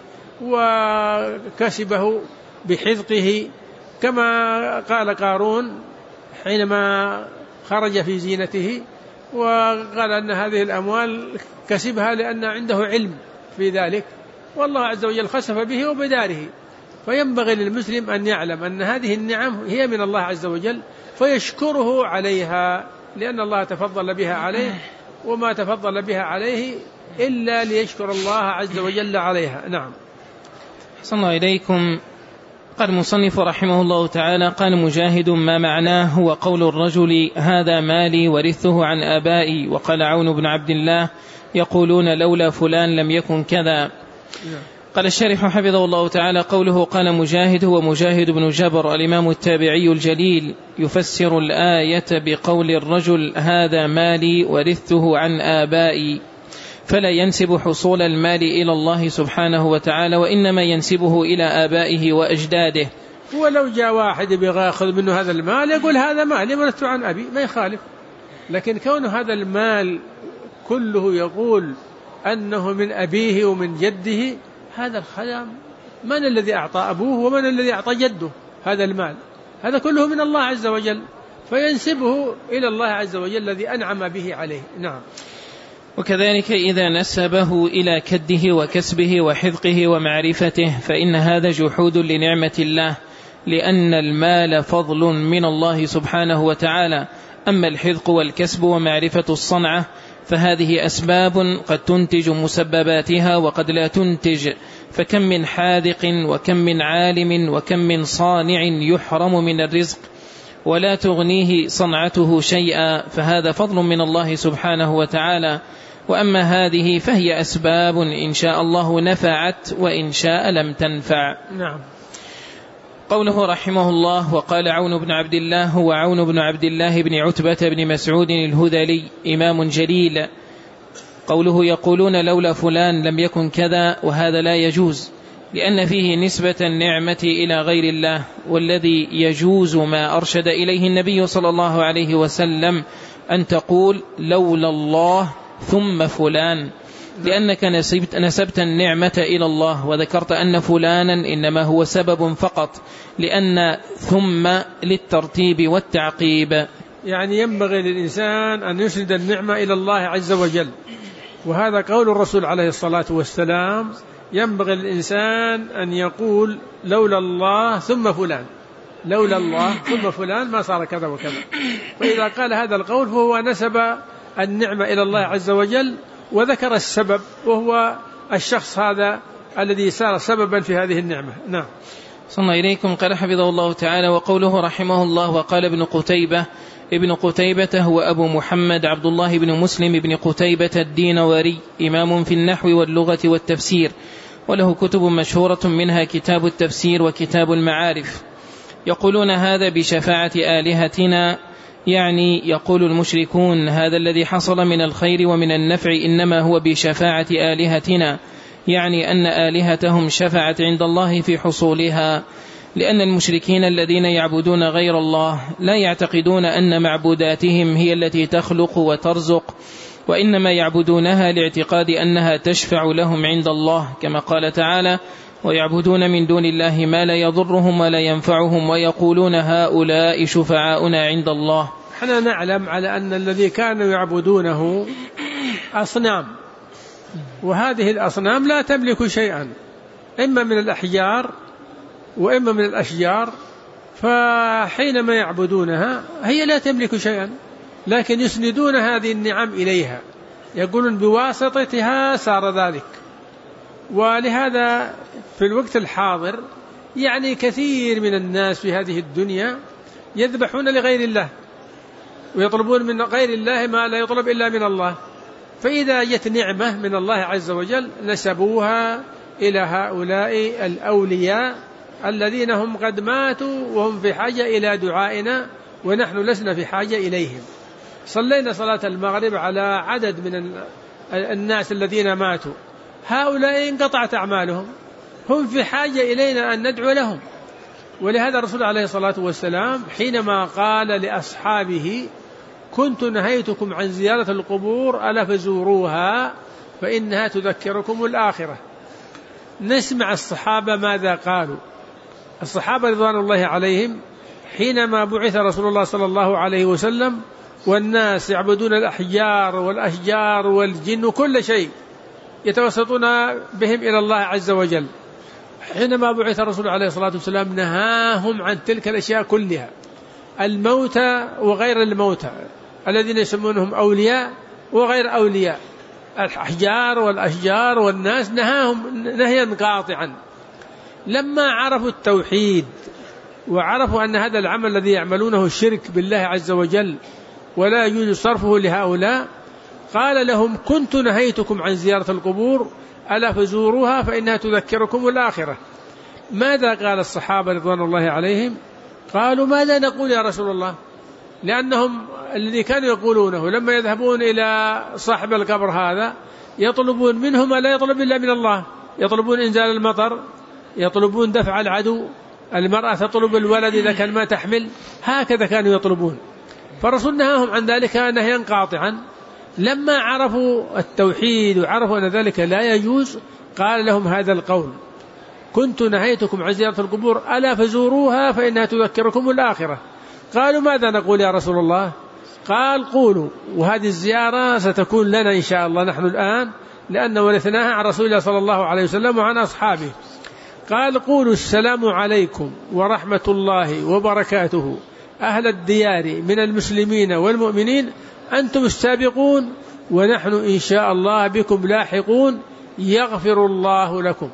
وكسبه بحذقه، كما قال قارون حينما خرج في زينته وقال أن هذه الأموال كسبها لأن عنده علم في ذلك، والله عز وجل خسف به وبداره. فينبغي للمسلم أن يعلم أن هذه النعم هي من الله عز وجل، فيشكره عليها، لأن الله تفضل بها عليه، وما تفضل بها عليه إلا ليشكر الله عز وجل عليها. نعم. صلى الله إليكم. قال المصنف رحمه الله تعالى قال مجاهد ما معناه هو قول الرجل هذا مالي ورثه عن آبائي، وقال عون بن عبد الله يقولون لولا فلان لم يكن كذا. قال الشارح حفظه الله تعالى قوله قال مجاهد هو مجاهد بن جبر الإمام التابعي الجليل، يفسر الآية بقول الرجل هذا مالي ورثته عن آبائي، فلا ينسب حصول المال إلى الله سبحانه وتعالى، وإنما ينسبه إلى آبائه وأجداده. ولو جاء واحد يأخذ منه هذا المال يقول هذا مالي ورثته عن أبي، ما يخالف. لكن كون هذا المال كله يقول أنه من أبيه ومن جده، هذا الخيام من الذي أعطى أبوه ومن الذي أعطى جده هذا المال؟ هذا كله من الله عز وجل، فينسبه إلى الله عز وجل الذي أنعم به عليه. نعم. وكذلك إذا نسبه إلى كده وكسبه وحذقه ومعرفته فإن هذا جحود لنعمة الله، لأن المال فضل من الله سبحانه وتعالى. أما الحذق والكسب ومعرفة الصنعة فهذه أسباب قد تنتج مسبباتها وقد لا تنتج، فكم من حاذق وكم من عالم وكم من صانع يحرم من الرزق ولا تغنيه صنعته شيئا، فهذا فضل من الله سبحانه وتعالى. وأما هذه فهي أسباب إن شاء الله نفعت وإن شاء لم تنفع. نعم. قوله رحمه الله: وقال عون بن عبد الله، هو عون بن عبد الله بن عتبة بن مسعود الهذلي، إمام جليل. قوله يقولون لولا فلان لم يكن كذا، وهذا لا يجوز، لأن فيه نسبة النعمة إلى غير الله، والذي يجوز ما أرشد إليه النبي صلى الله عليه وسلم أن تقول لولا الله ثم فلان، لأنك نسبت النعمة إلى الله، وذكرت أن فلانا إنما هو سبب فقط، لأن ثم للترتيب والتعقيب. يعني ينبغي للإنسان أن يسند النعمة إلى الله عز وجل، وهذا قول الرسول عليه الصلاة والسلام. ينبغي للإنسان أن يقول لولا الله ثم فلان، لولا الله ثم فلان ما صار كذا وكذا. فإذا قال هذا القول فهو نسب النعمة إلى الله عز وجل، وذكر السبب وهو الشخص هذا الذي صار سببا في هذه النعمة. نعم. صلى الله إليكم. قال حفظه الله تعالى: وقوله رحمه الله: وقال ابن قتيبة هو أبو محمد عبد الله بن مسلم بن قتيبة الدينوري، إمام في النحو واللغة والتفسير، وله كتب مشهورة منها كتاب التفسير وكتاب المعارف. يقولون هذا بشفاعة آلهتنا، يعني يقول المشركون هذا الذي حصل من الخير ومن النفع إنما هو بشفاعة آلهتنا، يعني أن آلهتهم شفعت عند الله في حصولها، لأن المشركين الذين يعبدون غير الله لا يعتقدون أن معبوداتهم هي التي تخلق وترزق، وإنما يعبدونها لاعتقاد أنها تشفع لهم عند الله، كما قال تعالى: ويعبدون من دون الله ما لا يضرهم ولا ينفعهم ويقولون هؤلاء شفعاؤنا عند الله. احنا نعلم على أن الذي كانوا يعبدونه أصنام، وهذه الأصنام لا تملك شيئا، إما من الأحجار وإما من الأشجار، فحينما يعبدونها هي لا تملك شيئا، لكن يسندون هذه النعم إليها، يقولون بواسطتها صار ذلك. ولهذا في الوقت الحاضر يعني كثير من الناس في هذه الدنيا يذبحون لغير الله ويطلبون من غير الله ما لا يطلب إلا من الله، فإذا جت نعمة من الله عز وجل نسبوها إلى هؤلاء الأولياء الذين هم قد ماتوا وهم في حاجة إلى دعائنا ونحن لسنا في حاجة إليهم. صلينا صلاة المغرب على عدد من الناس الذين ماتوا، هؤلاء انقطعت أعمالهم، هم في حاجة إلينا أن ندعو لهم. ولهذا الرسول عليه الصلاة والسلام حينما قال لأصحابه: كنت نهيتكم عن زيارة القبور ألا فزوروها فإنها تذكركم الآخرة. نسمع الصحابة ماذا قالوا. الصحابة رضوان الله عليهم حينما بعث رسول الله صلى الله عليه وسلم والناس يعبدون الأحجار والأشجار والجن وكل شيء يتوسطون بهم إلى الله عز وجل، حينما بعث الرسول عليه الصلاة والسلام نهاهم عن تلك الأشياء كلها، الموتى وغير الموتى الذين يسمونهم أولياء وغير أولياء، الأحجار والأشجار والناس، نهاهم نهيا قاطعا. لما عرفوا التوحيد وعرفوا أن هذا العمل الذي يعملونه الشرك بالله عز وجل ولا يجوز صرفه لهؤلاء، قال لهم: كنت نهيتكم عن زيارة القبور ألا فزوروها فإنها تذكركم الآخرة. ماذا قال الصحابة رضوان الله عليهم؟ قالوا: ماذا نقول يا رسول الله؟ لأنهم الذي كانوا يقولونه لما يذهبون إلى صاحب القبر هذا يطلبون منه ما لا يطلب إلا من الله، يطلبون إنزال المطر، يطلبون دفع العدو، المرأة تطلب الولد إذا كان ما تحمل، هكذا كانوا يطلبون. فالرسول نهاهم عن ذلك نهيا قاطعا. لما عرفوا التوحيد وعرفوا أن ذلك لا يجوز قال لهم هذا القول: كنت نهيتكم عن زيارة القبور ألا فزوروها فإنها تذكركم الآخرة. قالوا: ماذا نقول يا رسول الله؟ قال: قولوا، وهذه الزيارة ستكون لنا إن شاء الله نحن الآن، لأن ورثناها عن رسول الله صلى الله عليه وسلم وعن أصحابه. قال: قولوا: السلام عليكم ورحمة الله وبركاته أهل الديار من المسلمين والمؤمنين، أنتم السابقون ونحن إن شاء الله بكم لاحقون، يغفر الله لكم.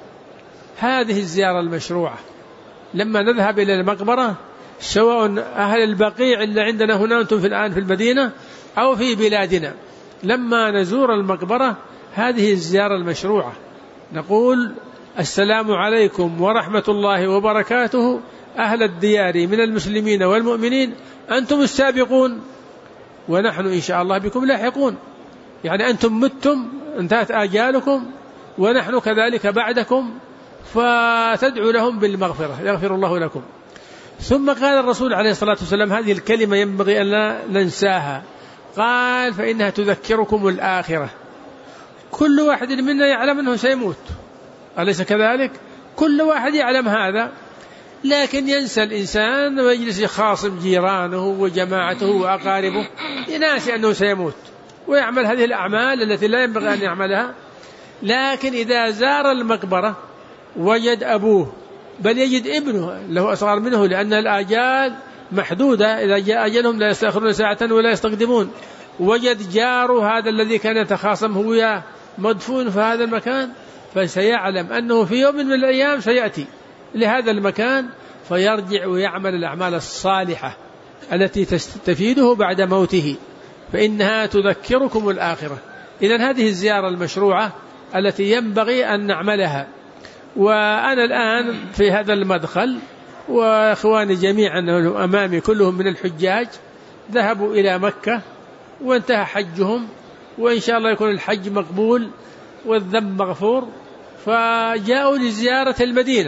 هذه الزيارة المشروعة. لما نذهب إلى المقبرة، سواء أهل البقيع اللي عندنا هنا أنتم في الآن في المدينة أو في بلادنا، لما نزور المقبرة هذه الزيارة المشروعة نقول: السلام عليكم ورحمة الله وبركاته أهل الديار من المسلمين والمؤمنين، أنتم السابقون ونحن إن شاء الله بكم لاحقون. يعني أنتم متم، انتهت آجالكم، ونحن كذلك بعدكم، فتدعو لهم بالمغفرة، يغفر الله لكم. ثم قال الرسول عليه الصلاة والسلام: هذه الكلمة ينبغي أن لا ننساها. قال: فإنها تذكركم الآخرة. كل واحد منا يعلم أنه سيموت، أليس كذلك؟ كل واحد يعلم هذا، لكن ينسى الإنسان ويجلس يخاصم جيرانه وجماعته وأقاربه، يناسي أنه سيموت ويعمل هذه الأعمال التي لا ينبغي أن يعملها. لكن إذا زار المقبرة وجد أبوه، بل يجد ابنه له أصغر منه، لأن الآجال محدودة، إذا جاء أجلهم لا يستأخرون ساعة ولا يستقدمون. وجد جاره هذا الذي كان يتخاصم هو مدفون في هذا المكان، فسيعلم أنه في يوم من الأيام سيأتي لهذا المكان، فيرجع ويعمل الأعمال الصالحة التي تستفيده بعد موته، فإنها تذكركم الآخرة. إذن هذه الزيارة المشروعة التي ينبغي أن نعملها. وأنا الآن في هذا المدخل، وإخواني جميعا أمامي كلهم من الحجاج ذهبوا إلى مكة وانتهى حجهم، وإن شاء الله يكون الحج مقبول والذنب مغفور، فجاءوا لزيارة المدينة.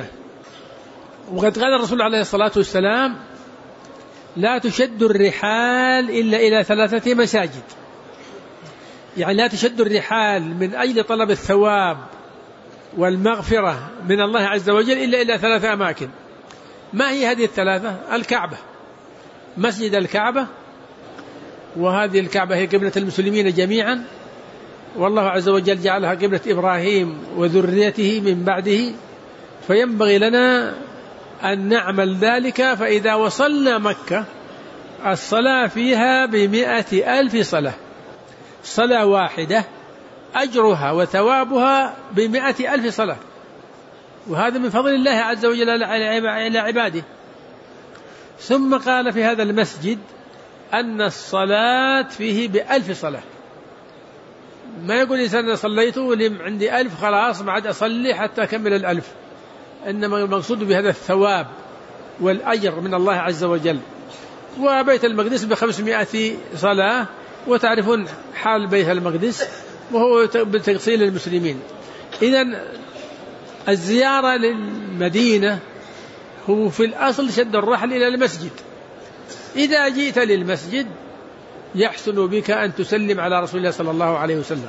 وقد قال الرسول عليه الصلاة والسلام: لا تشد الرحال إلا إلى 3 مساجد. يعني لا تشد الرحال من أجل طلب الثواب والمغفرة من الله عز وجل إلا إلى 3 أماكن. ما هي هذه ال3؟ الكعبة، مسجد الكعبة، وهذه الكعبة هي قبلة المسلمين جميعا، والله عز وجل جعلها قبلة إبراهيم وذريته من بعده، فينبغي لنا أن نعمل ذلك. فإذا وصلنا مكة الصلاة فيها ب100,000 صلاة، صلاة واحدة أجرها وثوابها ب100,000 صلاة، وهذا من فضل الله عز وجل على عباده. ثم قال في هذا المسجد أن الصلاة فيه ب1000 صلاة. ما يقول إنسان صليت ولم عندي 1000 خلاص ما عاد أصلي حتى أكمل 1000، إنما المقصود بهذا الثواب والأجر من الله عز وجل. وبيت المقدس ب500 صلاة، وتعرفون حال بيت المقدس وهو بتغسيل المسلمين. إذن الزيارة للمدينة هو في الأصل شد الرحل إلى المسجد. إذا جئت للمسجد يحسن بك أن تسلم على رسول الله صلى الله عليه وسلم.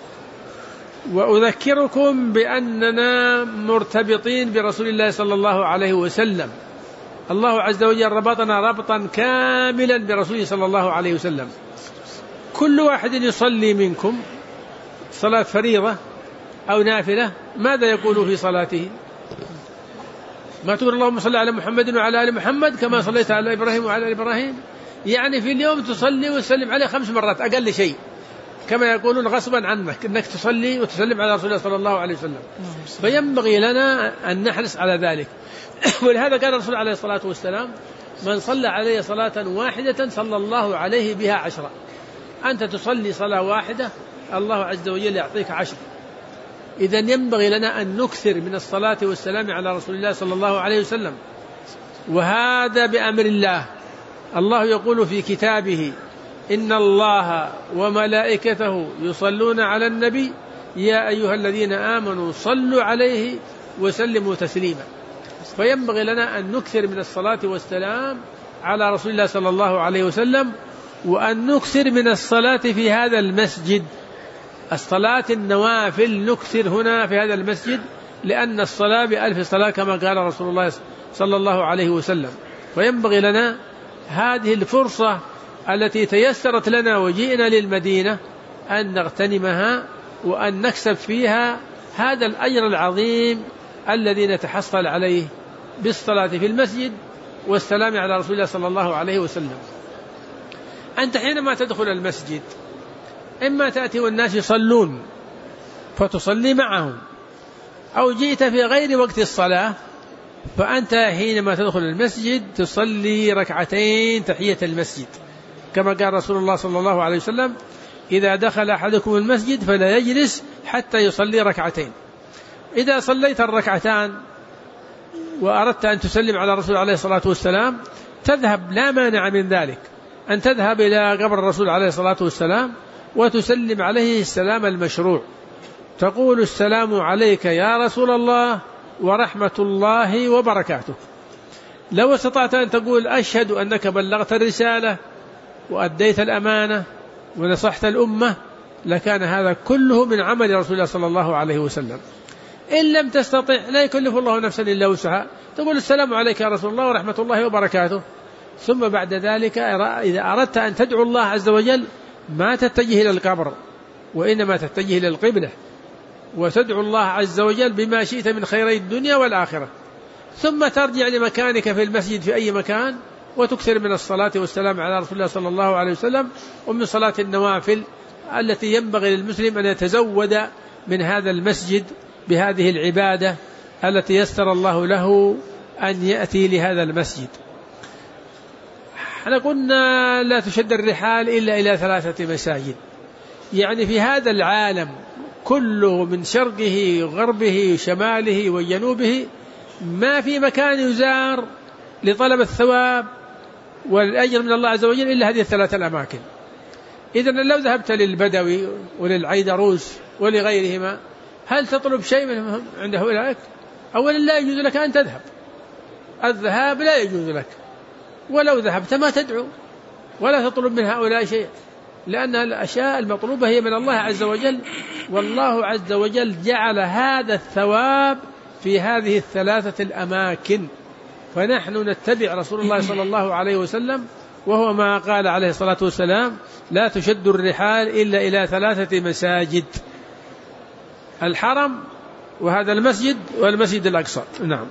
وأذكركم بأننا مرتبطين برسول الله صلى الله عليه وسلم. الله عز وجل ربطنا ربطا كاملا برسوله صلى الله عليه وسلم. كل واحد يصلي منكم صلاة فريضة أو نافلة ماذا يقول في صلاته؟ ما تقول اللهم صل على محمد وعلى آل محمد كما صليت على إبراهيم وعلى آل إبراهيم. يعني في اليوم تصلي وتسلم عليه 5 مرات أقل شيء، كما يقولون غصبا عنك أنك تصلي وتسلم على رسول الله صلى الله عليه وسلم. فينبغي لنا أن نحرص على ذلك. ولهذا قال الرسول عليه الصلاة والسلام: من صلى عليه صلاة واحدة صلى الله عليه بها 10. أنت تصلي صلاة واحدة الله عز وجل يعطيك 10. إذن ينبغي لنا أن نكثر من الصلاة والسلام على رسول الله صلى الله عليه وسلم، وهذا بأمر الله. الله يقول في كتابه: إن الله وملائكته يصلون على النبي يا أيها الذين آمنوا صلوا عليه وسلموا تسليما. فينبغي لنا أن نكثر من الصلاة والسلام على رسول الله صلى الله عليه وسلم، وأن نكثر من الصلاة في هذا المسجد. الصلاة النوافل نكثر هنا في هذا المسجد، لأن الصلاة ب1000 صلاة كما قال رسول الله صلى الله عليه وسلم. فينبغي لنا هذه الفرصة التي تيسرت لنا وجئنا للمدينة أن نغتنمها، وأن نكسب فيها هذا الأجر العظيم الذي نتحصل عليه بالصلاة في المسجد والسلام على رسول الله صلى الله عليه وسلم. أنت حينما تدخل المسجد إما تأتي والناس يصلون فتصلي معهم، أو جئت في غير وقت الصلاة، فأنت حينما تدخل المسجد تصلي ركعتين تحية المسجد، كما قال رسول الله صلى الله عليه وسلم: إذا دخل أحدكم المسجد فلا يجلس حتى يصلي ركعتين. إذا صليت الركعتان وأردت أن تسلم على الرسول عليه الصلاة والسلام تذهب، لا مانع من ذلك، أن تذهب إلى قبر الرسول عليه الصلاة والسلام وتسلم عليه السلام المشروع، تقول: السلام عليك يا رسول الله ورحمة الله وبركاته. لو استطعت أن تقول: أشهد أنك بلغت الرسالة وأديت الأمانة ونصحت الأمة، لكان هذا كله من عمل رسول الله صلى الله عليه وسلم. إن لم تستطع، لا يكلف الله نفسا إلا وسعها، تقول: السلام عليك يا رسول الله ورحمة الله وبركاته. ثم بعد ذلك إذا أردت أن تدعو الله عز وجل ما تتجه إلى القبر، وإنما تتجه إلى القبلة وتدعو الله عز وجل بما شئت من خيري الدنيا والآخرة، ثم ترجع لمكانك في المسجد في أي مكان وتكثر من الصلاة والسلام على رسول الله صلى الله عليه وسلم، ومن صلاة النوافل التي ينبغي للمسلم أن يتزود من هذا المسجد بهذه العبادة التي يسر الله له أن يأتي لهذا المسجد. احنا قلنا لا تشد الرحال إلا إلى 3 مساجد، يعني في هذا العالم كله من شرقه وغربه وشماله وجنوبه ما في مكان يزار لطلب الثواب والأجر من الله عز وجل إلا هذه 3 الأماكن. إذن لو ذهبت للبدوي وللعيدروس ولغيرهما هل تطلب شيء منهم عند هؤلاء؟ أولا لا يجوز لك أن تذهب، الذهاب لا يجوز لك، ولو ذهبت ما تدعو ولا تطلب من هؤلاء شيء، لأن الأشياء المطلوبة هي من الله عز وجل، والله عز وجل جعل هذا الثواب في هذه 3 الأماكن. فنحن نتبع رسول الله صلى الله عليه وسلم، وهو ما قال عليه الصلاة والسلام: لا تشد الرحال إلا إلى 3 مساجد: الحرم وهذا المسجد والمسجد الأقصى. نعم.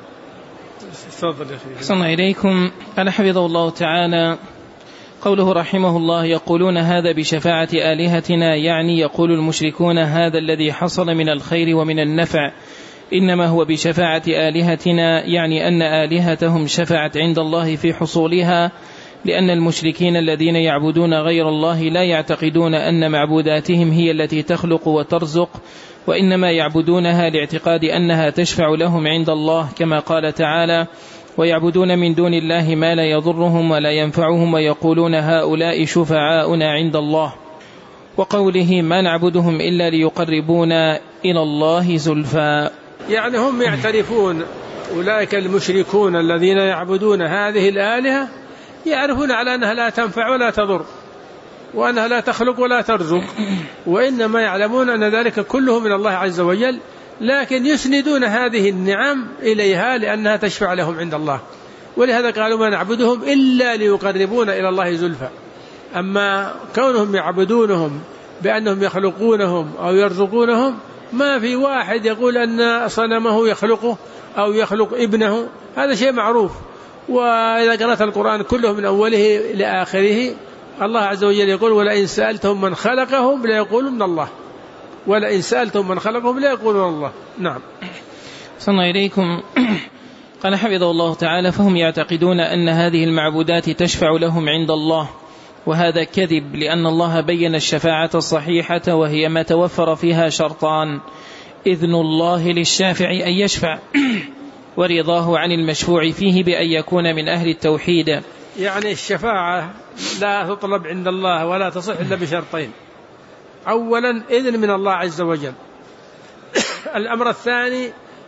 أحسن إليكم. قال حفظه الله تعالى: قوله رحمه الله: يقولون هذا بشفاعة آلهتنا، يعني يقول المشركون هذا الذي حصل من الخير ومن النفع إنما هو بشفاعة آلهتنا، يعني أن آلهتهم شفعت عند الله في حصولها، لأن المشركين الذين يعبدون غير الله لا يعتقدون أن معبوداتهم هي التي تخلق وترزق، وإنما يعبدونها لاعتقاد أنها تشفع لهم عند الله، كما قال تعالى: ويعبدون من دون الله ما لا يضرهم ولا ينفعهم ويقولون هؤلاء شفعاؤنا عند الله. وقوله: ما نعبدهم إلا ليقربونا إلى الله زلفى، يعني هم يعترفون، أولئك المشركون الذين يعبدون هذه الآلهة يعرفون على أنها لا تنفع ولا تضر، وأنها لا تخلق ولا ترزق، وإنما يعلمون أن ذلك كله من الله عز وجل، لكن يسندون هذه النعم إليها لأنها تشفع لهم عند الله، ولهذا قالوا: ما نعبدهم إلا ليقربونا إلى الله زلفى. أما كونهم يعبدونهم بأنهم يخلقونهم أو يرزقونهم، ما في واحد يقول أن صنمه يخلقه أو يخلق ابنه، هذا شيء معروف. وإذا قرأت القرآن كله من أوله لآخره الله عز وجل يقول: ولئن سألتهم من خلقهم ليقولون الله، ولئن سألتهم من خلقهم ليقولون الله. نعم. صلى إليكم. قال حفظه الله تعالى: فهم يعتقدون أن هذه المعبودات تشفع لهم عند الله، وهذا كذب، لأن الله بين الشفاعة الصحيحة وهي ما توفر فيها شرطان: إذن الله للشافع أن يشفع، ورضاه عن المشفوع فيه بأن يكون من أهل التوحيد. يعني الشفاعة لا تطلب عند الله ولا تصح إلا بشرطين: أولا إذن من الله عز وجل، الأمر الثاني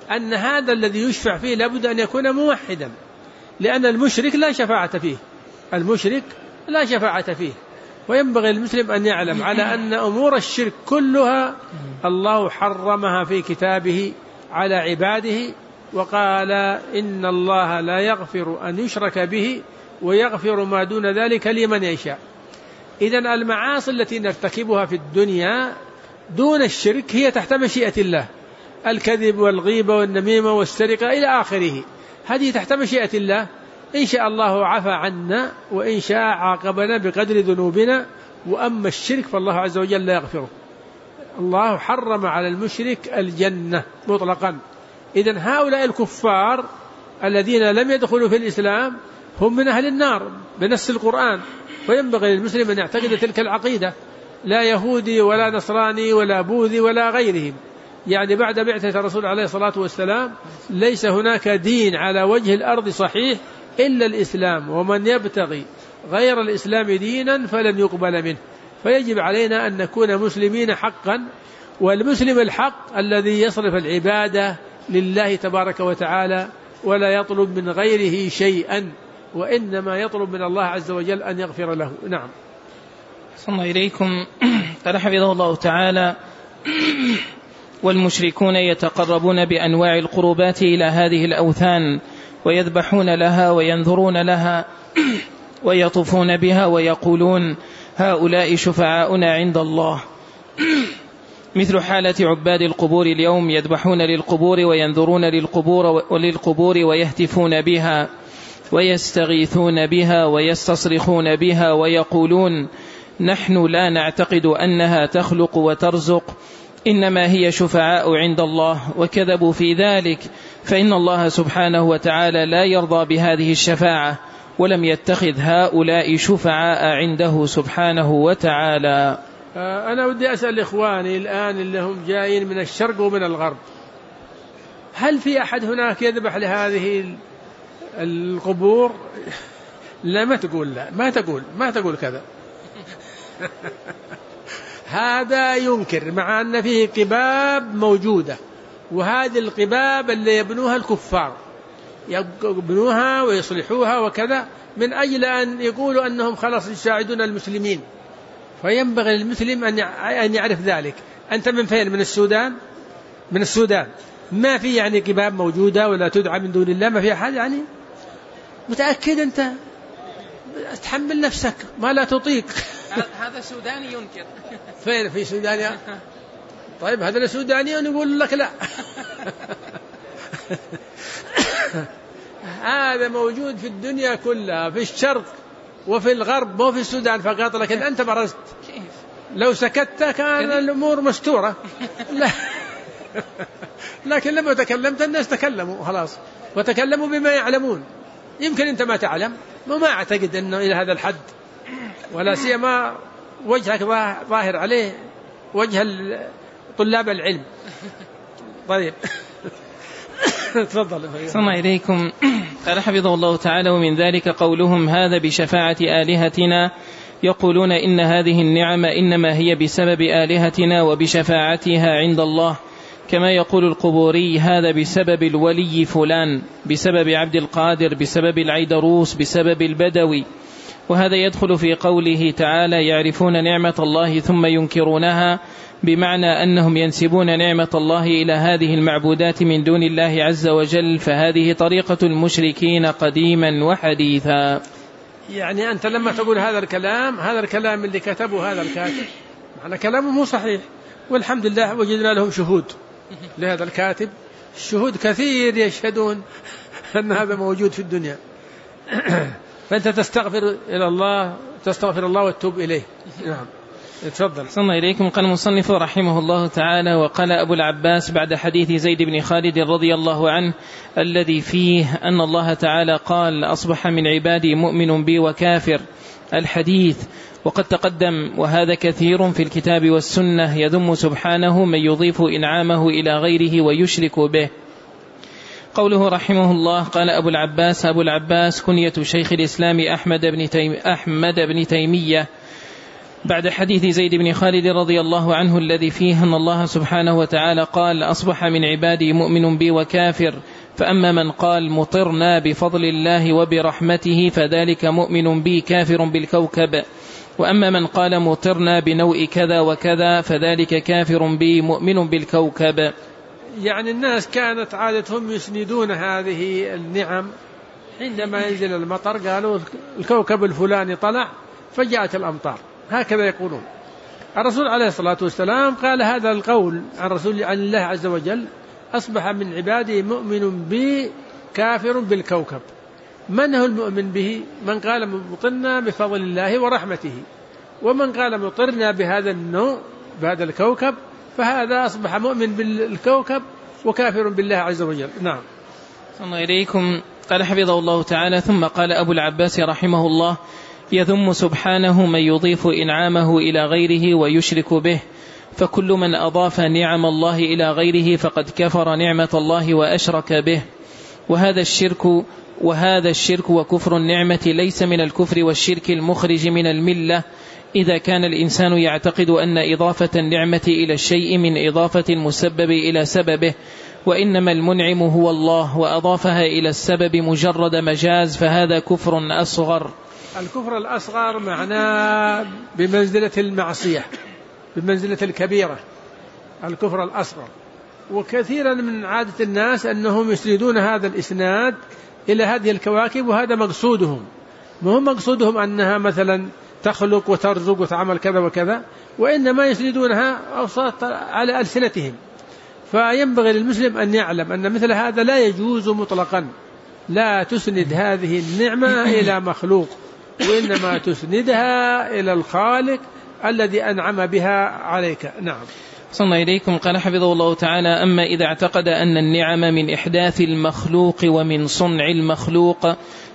أن هذا الذي يشفع فيه لابد أن يكون موحدا، لأن المشرك لا شفاعة فيه، المشرك لا شفاعة فيه. وينبغي للمسلم أن يعلم على أن أمور الشرك كلها الله حرمها في كتابه على عباده، وقال إن الله لا يغفر أن يشرك به ويغفر ما دون ذلك لمن يشاء. إذن المعاصي التي نرتكبها في الدنيا دون الشرك هي تحت مشيئة الله، الكذب والغيبة والنميمة والسرقة إلى آخره، هذه تحت مشيئة الله، إن شاء الله عفى عنا وإن شاء عاقبنا بقدر ذنوبنا. وأما الشرك فالله عز وجل لا يغفره. الله حرم على المشرك الجنة مطلقا. إذن هؤلاء الكفار الذين لم يدخلوا في الإسلام هم من أهل النار بنص القرآن، وينبغي للمسلم أن يعتقد تلك العقيدة، لا يهودي ولا نصراني ولا بوذي ولا غيرهم. يعني بعد بعثة الرسول عليه الصلاة والسلام ليس هناك دين على وجه الأرض صحيح إلا الإسلام، ومن يبتغي غير الإسلام دينا فلن يقبل منه. فيجب علينا أن نكون مسلمين حقا، والمسلم الحق الذي يصرف العبادة لله تبارك وتعالى ولا يطلب من غيره شيئا، وإنما يطلب من الله عز وجل أن يغفر له. نعم. صلى الله إليكم. قال حفظه الله تعالى: والمشركون يتقربون بأنواع القربات إلى هذه الأوثان ويذبحون لها وينذرون لها ويطوفون بها ويقولون هؤلاء شفعاؤنا عند الله، مثل حالة عباد القبور اليوم، يذبحون للقبور وينذرون للقبور ويهتفون بها ويستغيثون بها ويستصرخون بها ويقولون نحن لا نعتقد أنها تخلق وترزق، إنما هي شفعاء عند الله، وكذبوا في ذلك، فإن الله سبحانه وتعالى لا يرضى بهذه الشفاعة، ولم يتخذ هؤلاء شفعاء عنده سبحانه وتعالى. أنا ودي أسأل إخواني الآن اللي هم جايين من الشرق ومن الغرب، هل في أحد هناك يذبح لهذه القبور؟ لا، ما تقول لا، ما تقول كذا. هذا ينكر مع أن فيه قباب موجودة، وهذه القباب اللي يبنوها الكفار، يبنوها ويصلحوها وكذا من أجل أن يقولوا أنهم خلاص يساعدون المسلمين. فينبغي للمسلم أن يعرف ذلك. أنت من فين؟ من السودان؟ من السودان ما في يعني قباب موجودة ولا تدعى من دون الله، ما في أحد يعني؟ متأكد أنت؟ تحمل نفسك ما لا تطيق. هذا سوداني ينكر. فين في سودانيا؟ طيب هذا السوداني يقول لك لا. هذا موجود في الدنيا كلها، في الشرق وفي الغرب، مو في السودان فقط. لكن أنت برزت، لو سكت كان الأمور مستورة. لا. لكن لما تكلمت الناس تكلموا خلاص، وتكلموا بما يعلمون. يمكن أنت ما تعلم، وما أعتقد أنه إلى هذا الحد، ولا سيما وجهك ظاهر عليه وجه طلاب العلم. طيب. تفضل. صلى الله إليكم. قال حفظه الله تعالى: ومن ذلك قولهم هذا بشفاعة آلهتنا، يقولون إن هذه النعم إنما هي بسبب آلهتنا وبشفاعتها عند الله، كما يقول القبوري هذا بسبب الولي فلان، بسبب عبد القادر، بسبب العيدروس، بسبب البدوي. وهذا يدخل في قوله تعالى: يعرفون نعمة الله ثم ينكرونها، بمعنى أنهم ينسبون نعمة الله إلى هذه المعبودات من دون الله عز وجل، فهذه طريقة المشركين قديما وحديثا. يعني أنت لما تقول هذا الكلام اللي كتبه هذا الكاتب، معنى كلامه مو صحيح، والحمد لله وجدنا لهم شهود لهذا الكاتب، الشهود كثير يشهدون أن هذا موجود في الدنيا. فأنت تستغفر الله وتتوب إليه. نعم. تفضل. صلى الله إليكم. قال المصنف رحمه الله تعالى: وقال أبو العباس بعد حديث زيد بن خالد رضي الله عنه الذي فيه أن الله تعالى قال: أصبح من عبادي مؤمن بي وكافر، الحديث. وقد تقدم، وهذا كثير في الكتاب والسنة، يذم سبحانه من يضيف إنعامه إلى غيره ويشرك به. قوله رحمه الله: قال أبو العباس كنية شيخ الإسلام أحمد بن تيمية، بعد حديث زيد بن خالد رضي الله عنه الذي فيه أن الله سبحانه وتعالى قال أصبح من عبادي مؤمن بي وكافر، فأما من قال مطرنا بفضل الله وبرحمته فذلك مؤمن بي كافر بالكوكب، وأما من قال مطرنا بنوء كذا وكذا فذلك كافر بي مؤمن بالكوكب. يعني الناس كانت عادتهم يسندون هذه النعم عندما ينزل المطر، قالوا الكوكب الفلاني طلع فجاءت الأمطار، هكذا يقولون. الرسول عليه الصلاة والسلام قال هذا القول عن الله عز وجل: أصبح من عبادي مؤمن بي كافر بالكوكب. من هو المؤمن به؟ من قال مطرنا بفضل الله ورحمته، ومن قال مطرنا بهذا النوع بهذا الكوكب فهذا أصبح مؤمن بالكوكب وكافر بالله عز وجل. نعم. صلى الله إليكم. قال حفظه الله تعالى: ثم قال أبو العباس رحمه الله: يذم سبحانه من يضيف إنعامه إلى غيره ويشرك به، فكل من أضاف نعم الله إلى غيره فقد كفر نعمة الله وأشرك به، وهذا الشرك وكفر النعمة ليس من الكفر والشرك المخرج من الملة، إذا كان الإنسان يعتقد أن إضافة النعمة إلى الشيء من إضافة المسبب إلى سببه، وإنما المنعم هو الله وأضافها إلى السبب مجرد مجاز، فهذا كفر أصغر. الكفر الأصغر معناه بمنزلة المعصية، بمنزلة الكبيرة، الكفر الأصغر. وكثيرا من عادة الناس أنهم يسندون هذا الإسناد إلى هذه الكواكب، وهذا مقصودهم، مهم مقصودهم أنها مثلا تخلق وترزق وتعمل كذا وكذا، وإنما يسندونها أوساط على ألسنتهم. فينبغي للمسلم أن يعلم أن مثل هذا لا يجوز مطلقا، لا تسند هذه النعمة إلى مخلوق، وإنما تسندها إلى الخالق الذي أنعم بها عليك. نعم. صلى الله إليكم. قال حفظه الله تعالى: أما إذا اعتقد أن النعم من إحداث المخلوق ومن صنع المخلوق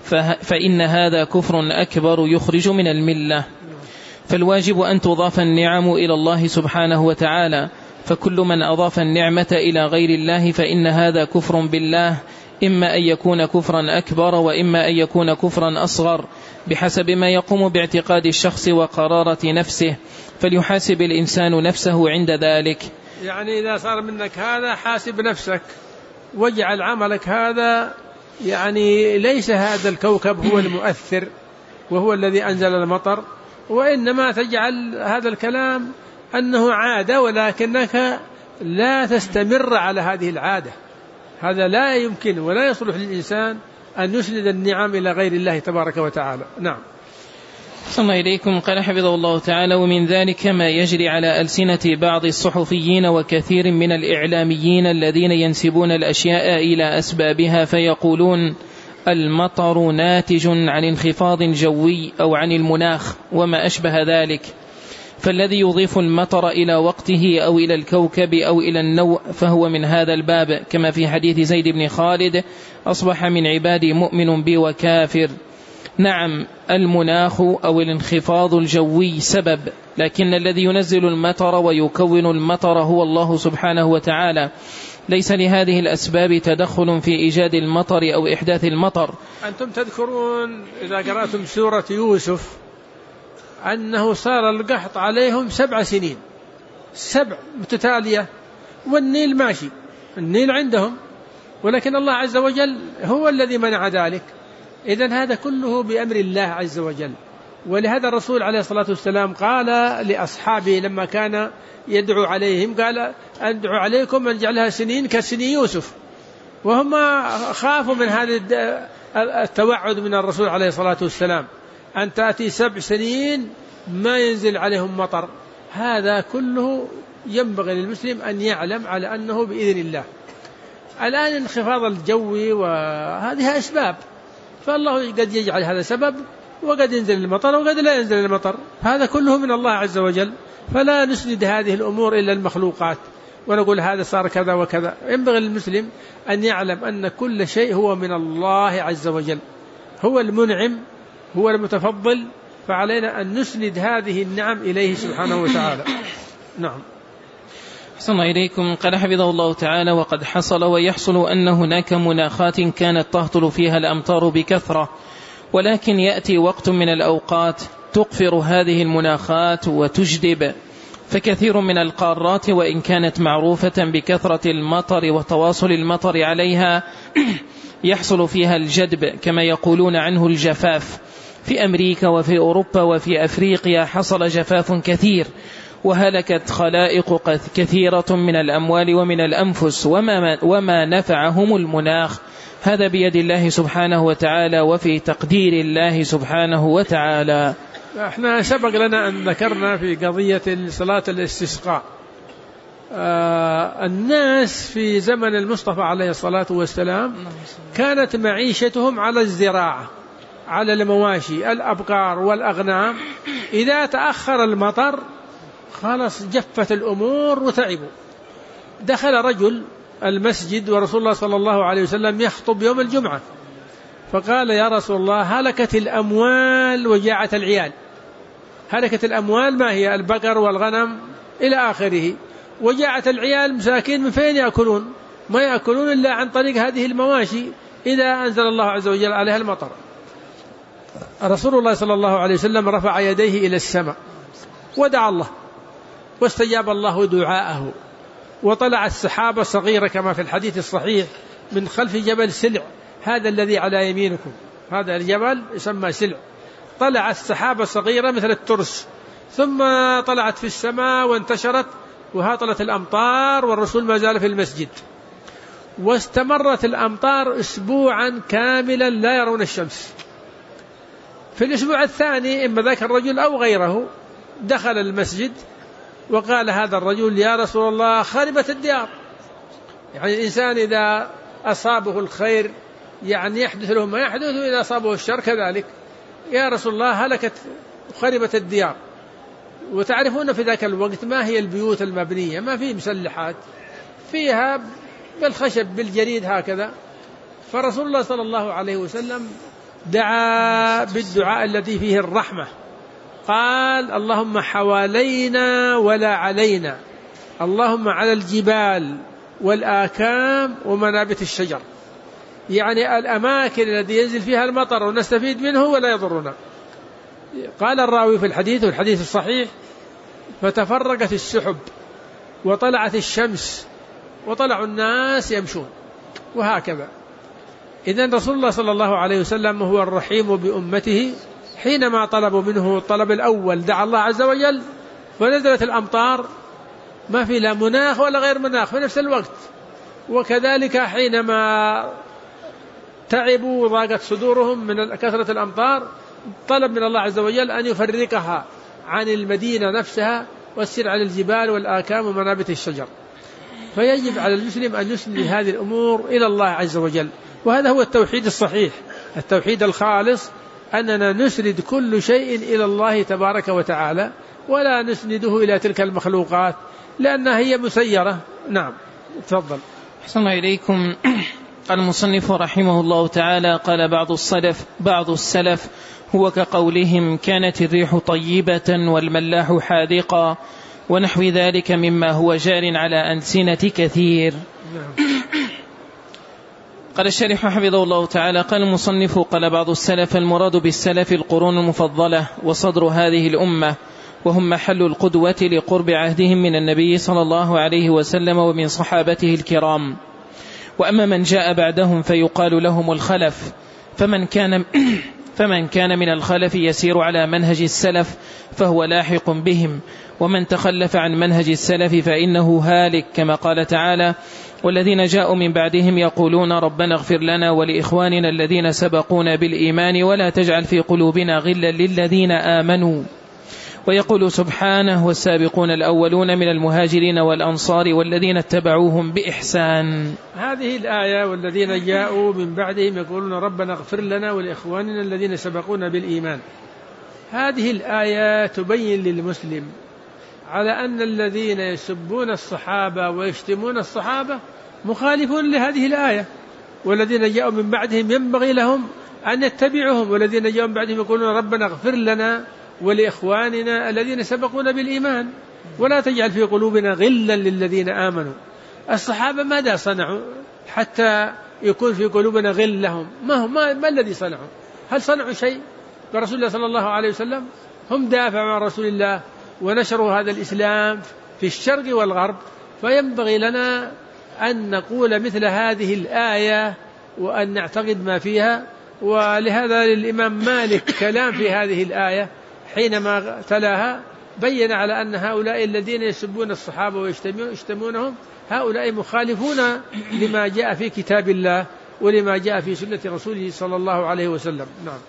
فإن هذا كفر أكبر يخرج من الملة. فالواجب أن تضاف النعم إلى الله سبحانه وتعالى، فكل من أضاف النعمة إلى غير الله فإن هذا كفر بالله، إما أن يكون كفرا أكبر وإما أن يكون كفرا أصغر بحسب ما يقوم باعتقاد الشخص وقرارة نفسه، فليحاسب الإنسان نفسه عند ذلك. يعني إذا صار منك هذا حاسب نفسك واجعل عملك هذا، يعني ليس هذا الكوكب هو المؤثر وهو الذي أنزل المطر، وإنما تجعل هذا الكلام أنه عادة، ولكنك لا تستمر على هذه العادة. هذا لا يمكن ولا يصلح للإنسان أن يسند النعم إلى غير الله تبارك وتعالى. نعم. صلى الله إليكم. قال حفظه الله تعالى: ومن ذلك ما يجري على ألسنة بعض الصحفيين وكثير من الإعلاميين الذين ينسبون الأشياء إلى أسبابها، فيقولون المطر ناتج عن انخفاض جوي أو عن المناخ وما أشبه ذلك، فالذي يضيف المطر إلى وقته أو إلى الكوكب أو إلى النوء فهو من هذا الباب، كما في حديث زيد بن خالد: أصبح من عبادي مؤمن بي وكافر. نعم، المناخ أو الانخفاض الجوي سبب، لكن الذي ينزل المطر ويكون المطر هو الله سبحانه وتعالى، ليس لهذه الأسباب تدخل في إيجاد المطر أو إحداث المطر. أنتم تذكرون إذا قرأتم سورة يوسف أنه صار القحط عليهم 7 سنين، 7 متتالية، والنيل ماشي، النيل عندهم، ولكن الله عز وجل هو الذي منع ذلك. إذن هذا كله بأمر الله عز وجل. ولهذا الرسول عليه الصلاة والسلام قال لأصحابه لما كان يدعو عليهم، قال: أدعو عليكم أن جعلها سنين كسنين يوسف، وهم خافوا من هذا التوعد من الرسول عليه الصلاة والسلام، أن تأتي 7 سنين ما ينزل عليهم مطر. هذا كله ينبغي للمسلم أن يعلم على أنه بإذن الله. الآن انخفاض الجوي وهذه أسباب، فالله قد يجعل هذا سبب، وقد ينزل المطر وقد لا ينزل المطر، هذا كله من الله عز وجل. فلا نسند هذه الأمور إلا المخلوقات ونقول هذا صار كذا وكذا. ينبغي للمسلم أن يعلم أن كل شيء هو من الله عز وجل، هو المنعم، هو المتفضل، فعلينا أن نسند هذه النعم إليه سبحانه وتعالى. نعم. أحسن الله إليكم. قال حفظه الله تعالى: وقد حصل ويحصل أن هناك مناخات كانت تهطل فيها الأمطار بكثرة، ولكن يأتي وقت من الأوقات تقفر هذه المناخات وتجدب، فكثير من القارات وإن كانت معروفة بكثرة المطر وتواصل المطر عليها يحصل فيها الجدب كما يقولون عنه الجفاف. في أمريكا وفي أوروبا وفي أفريقيا حصل جفاف كثير، وهلكت خلائق كثيرة من الأموال ومن الأنفس، وما نفعهم المناخ. هذا بيد الله سبحانه وتعالى وفي تقدير الله سبحانه وتعالى. احنا سبق لنا أن ذكرنا في قضية صلاة الاستسقاء، الناس في زمن المصطفى عليه الصلاة والسلام كانت معيشتهم على الزراعة، على المواشي، الأبقار والأغنام. إذا تأخر المطر خلاص جفت الأمور وتعبوا. دخل رجل المسجد ورسول الله صلى الله عليه وسلم يخطب يوم الجمعة، فقال: يا رسول الله، هلكت الأموال وجاعت العيال. هلكت الأموال ما هي؟ البقر والغنم إلى آخره. وجاعت العيال، مساكين من فين يأكلون؟ ما يأكلون إلا عن طريق هذه المواشي إذا أنزل الله عز وجل عليها المطر. رسول الله صلى الله عليه وسلم رفع يديه إلى السماء ودعا الله، واستجاب الله دعاءه، وطلع السحابة الصغيرة كما في الحديث الصحيح من خلف جبل سلع، هذا الذي على يمينكم، هذا الجبل يسمى سلع. طلع السحابة الصغيرة مثل الترس، ثم طلعت في السماء وانتشرت وهاطلت الأمطار، والرسول ما زال في المسجد. واستمرت الأمطار أسبوعا كاملا لا يرون الشمس. في الأسبوع الثاني إما ذاك الرجل أو غيره دخل المسجد وقال هذا الرجل: يا رسول الله، خربت الديار. يعني الإنسان إذا أصابه الخير يعني يحدث له ما يحدث، وإذا أصابه الشر كذلك. يا رسول الله، هلكت وخربت الديار. وتعرفون في ذاك الوقت ما هي البيوت المبنية، ما في مسلحات، فيها بالخشب بالجريد هكذا. فرسول الله صلى الله عليه وسلم دعا بالدعاء الذي فيه الرحمة، قال: اللهم حوالينا ولا علينا، اللهم على الجبال والآكام ومنابت الشجر، يعني الأماكن التي ينزل فيها المطر ونستفيد منه ولا يضرنا. قال الراوي في الحديث والحديث الصحيح: فتفرقت السحب وطلعت الشمس وطلعوا الناس يمشون، وهكذا. إذن رسول الله صلى الله عليه وسلم هو الرحيم بأمته. حينما طلبوا منه الطلب الأول دعا الله عز وجل ونزلت الأمطار، ما في لا مناخ ولا غير مناخ في نفس الوقت. وكذلك حينما تعبوا وضاقت صدورهم من كثرة الأمطار، طلب من الله عز وجل أن يفرقها عن المدينة نفسها والسير على الجبال والآكام ومنابت الشجر. فيجب على المسلم أن يسلم هذه الأمور إلى الله عز وجل، وهذا هو التوحيد الصحيح، التوحيد الخالص، أننا نسند كل شيء إلى الله تبارك وتعالى، ولا نسنده إلى تلك المخلوقات لأنها هي مسيرة. نعم، تفضل. أحسن إليكم. المصنف رحمه الله تعالى قال: بعض السلف هو كقولهم: كانت الريح طيبة والملاح حاذقا، ونحو ذلك مما هو جار على ألسنة كثير. قال الشارح حفظه الله تعالى: قال المصنف: قال بعض السلف: المراد بالسلف القرون المفضلة وصدر هذه الأمة، وهم محل القدوة لقرب عهدهم من النبي صلى الله عليه وسلم ومن صحابته الكرام. وأما من جاء بعدهم فيقال لهم الخلف، فمن كان من الخلف يسير على منهج السلف فهو لاحق بهم، ومن تخلف عن منهج السلف فإنه هالك، كما قال تعالى: والذين جاءوا من بعدهم يقولون ربنا اغفر لنا ولإخواننا الذين سبقونا بالإيمان ولا تجعل في قلوبنا غلا للذين آمنوا. ويقول سبحانه: والسابقون الأولون من المهاجرين والأنصار والذين اتبعوهم بإحسان. هذه الآية: والذين جاءوا من بعدهم يقولون ربنا اغفر لنا ولإخواننا الذين سبقونا بالإيمان، هذه الآية تبين للمسلم على أن الذين يسبون الصحابة ويشتمون الصحابة مخالفون لهذه الآية. والذين جاءوا من بعدهم ينبغي لهم أن يتبعهم، والذين جاءوا من بعدهم يقولون ربنا اغفر لنا ولإخواننا الذين سبقونا بالإيمان ولا تجعل في قلوبنا غلا للذين آمنوا. الصحابة ماذا صنعوا حتى يكون في قلوبنا غل لهم؟ ما الذي صنعوا؟ هل صنعوا شيء برسول الله صلى الله عليه وسلم؟ هم دافعوا عن رسول الله ونشروا هذا الإسلام في الشرق والغرب، فينبغي لنا أن نقول مثل هذه الآية وأن نعتقد ما فيها. ولهذا للإمام مالك كلام في هذه الآية حينما تلاها، بين على أن هؤلاء الذين يسبون الصحابة ويشتمونهم هؤلاء مخالفون لما جاء في كتاب الله ولما جاء في سنة رسوله صلى الله عليه وسلم. نعم.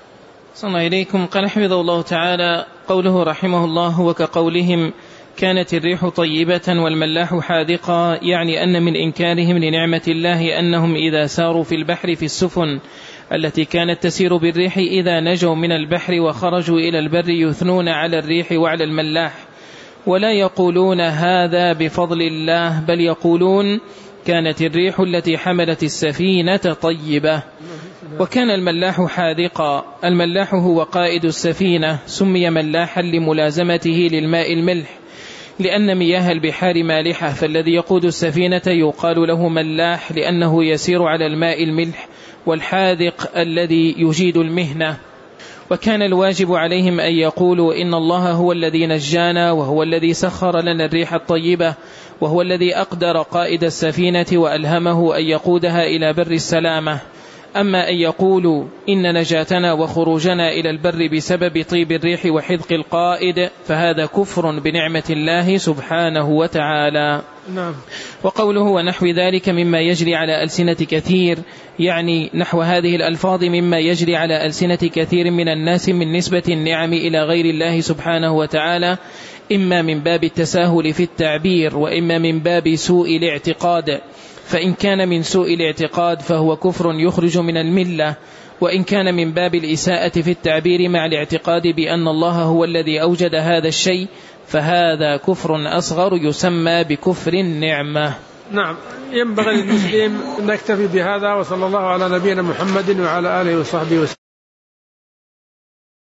صلى الله إليكم. قال حفظه الله تعالى: قوله رحمه الله: وكقولهم كانت الريح طيبة والملاح حاذقا، يعني أن من إنكارهم لنعمة الله أنهم إذا ساروا في البحر في السفن التي كانت تسير بالريح إذا نجوا من البحر وخرجوا إلى البر يثنون على الريح وعلى الملاح، ولا يقولون هذا بفضل الله، بل يقولون كانت الريح التي حملت السفينة طيبة. وكان الملاح حاذقا. الملاح هو قائد السفينة، سمي ملاحا لملازمته للماء الملح، لأن مياه البحار مالحة، فالذي يقود السفينة يقال له ملاح لأنه يسير على الماء الملح، والحاذق الذي يجيد المهنة. وكان الواجب عليهم أن يقولوا إن الله هو الذي نجانا، وهو الذي سخر لنا الريح الطيبة، وهو الذي أقدر قائد السفينة وألهمه أن يقودها إلى بر السلامة. أما أن يقولوا إن نجاتنا وخروجنا إلى البر بسبب طيب الريح وحذق القائد فهذا كفر بنعمة الله سبحانه وتعالى. نعم. وقوله ونحو ذلك مما يجري على ألسنة كثير، يعني نحو هذه الألفاظ مما يجري على ألسنة كثير من الناس من نسبة النعم إلى غير الله سبحانه وتعالى، إما من باب التساهل في التعبير، وإما من باب سوء الاعتقاد. فإن كان من سوء الاعتقاد فهو كفر يخرج من الملة، وإن كان من باب الإساءة في التعبير مع الاعتقاد بأن الله هو الذي أوجد هذا الشيء فهذا كفر أصغر يسمى بكفر النعمة. نعم. ينبغي للمسلم أن نكتفي بهذا، وصلى الله على نبينا محمد وعلى آله وصحبه وسلم.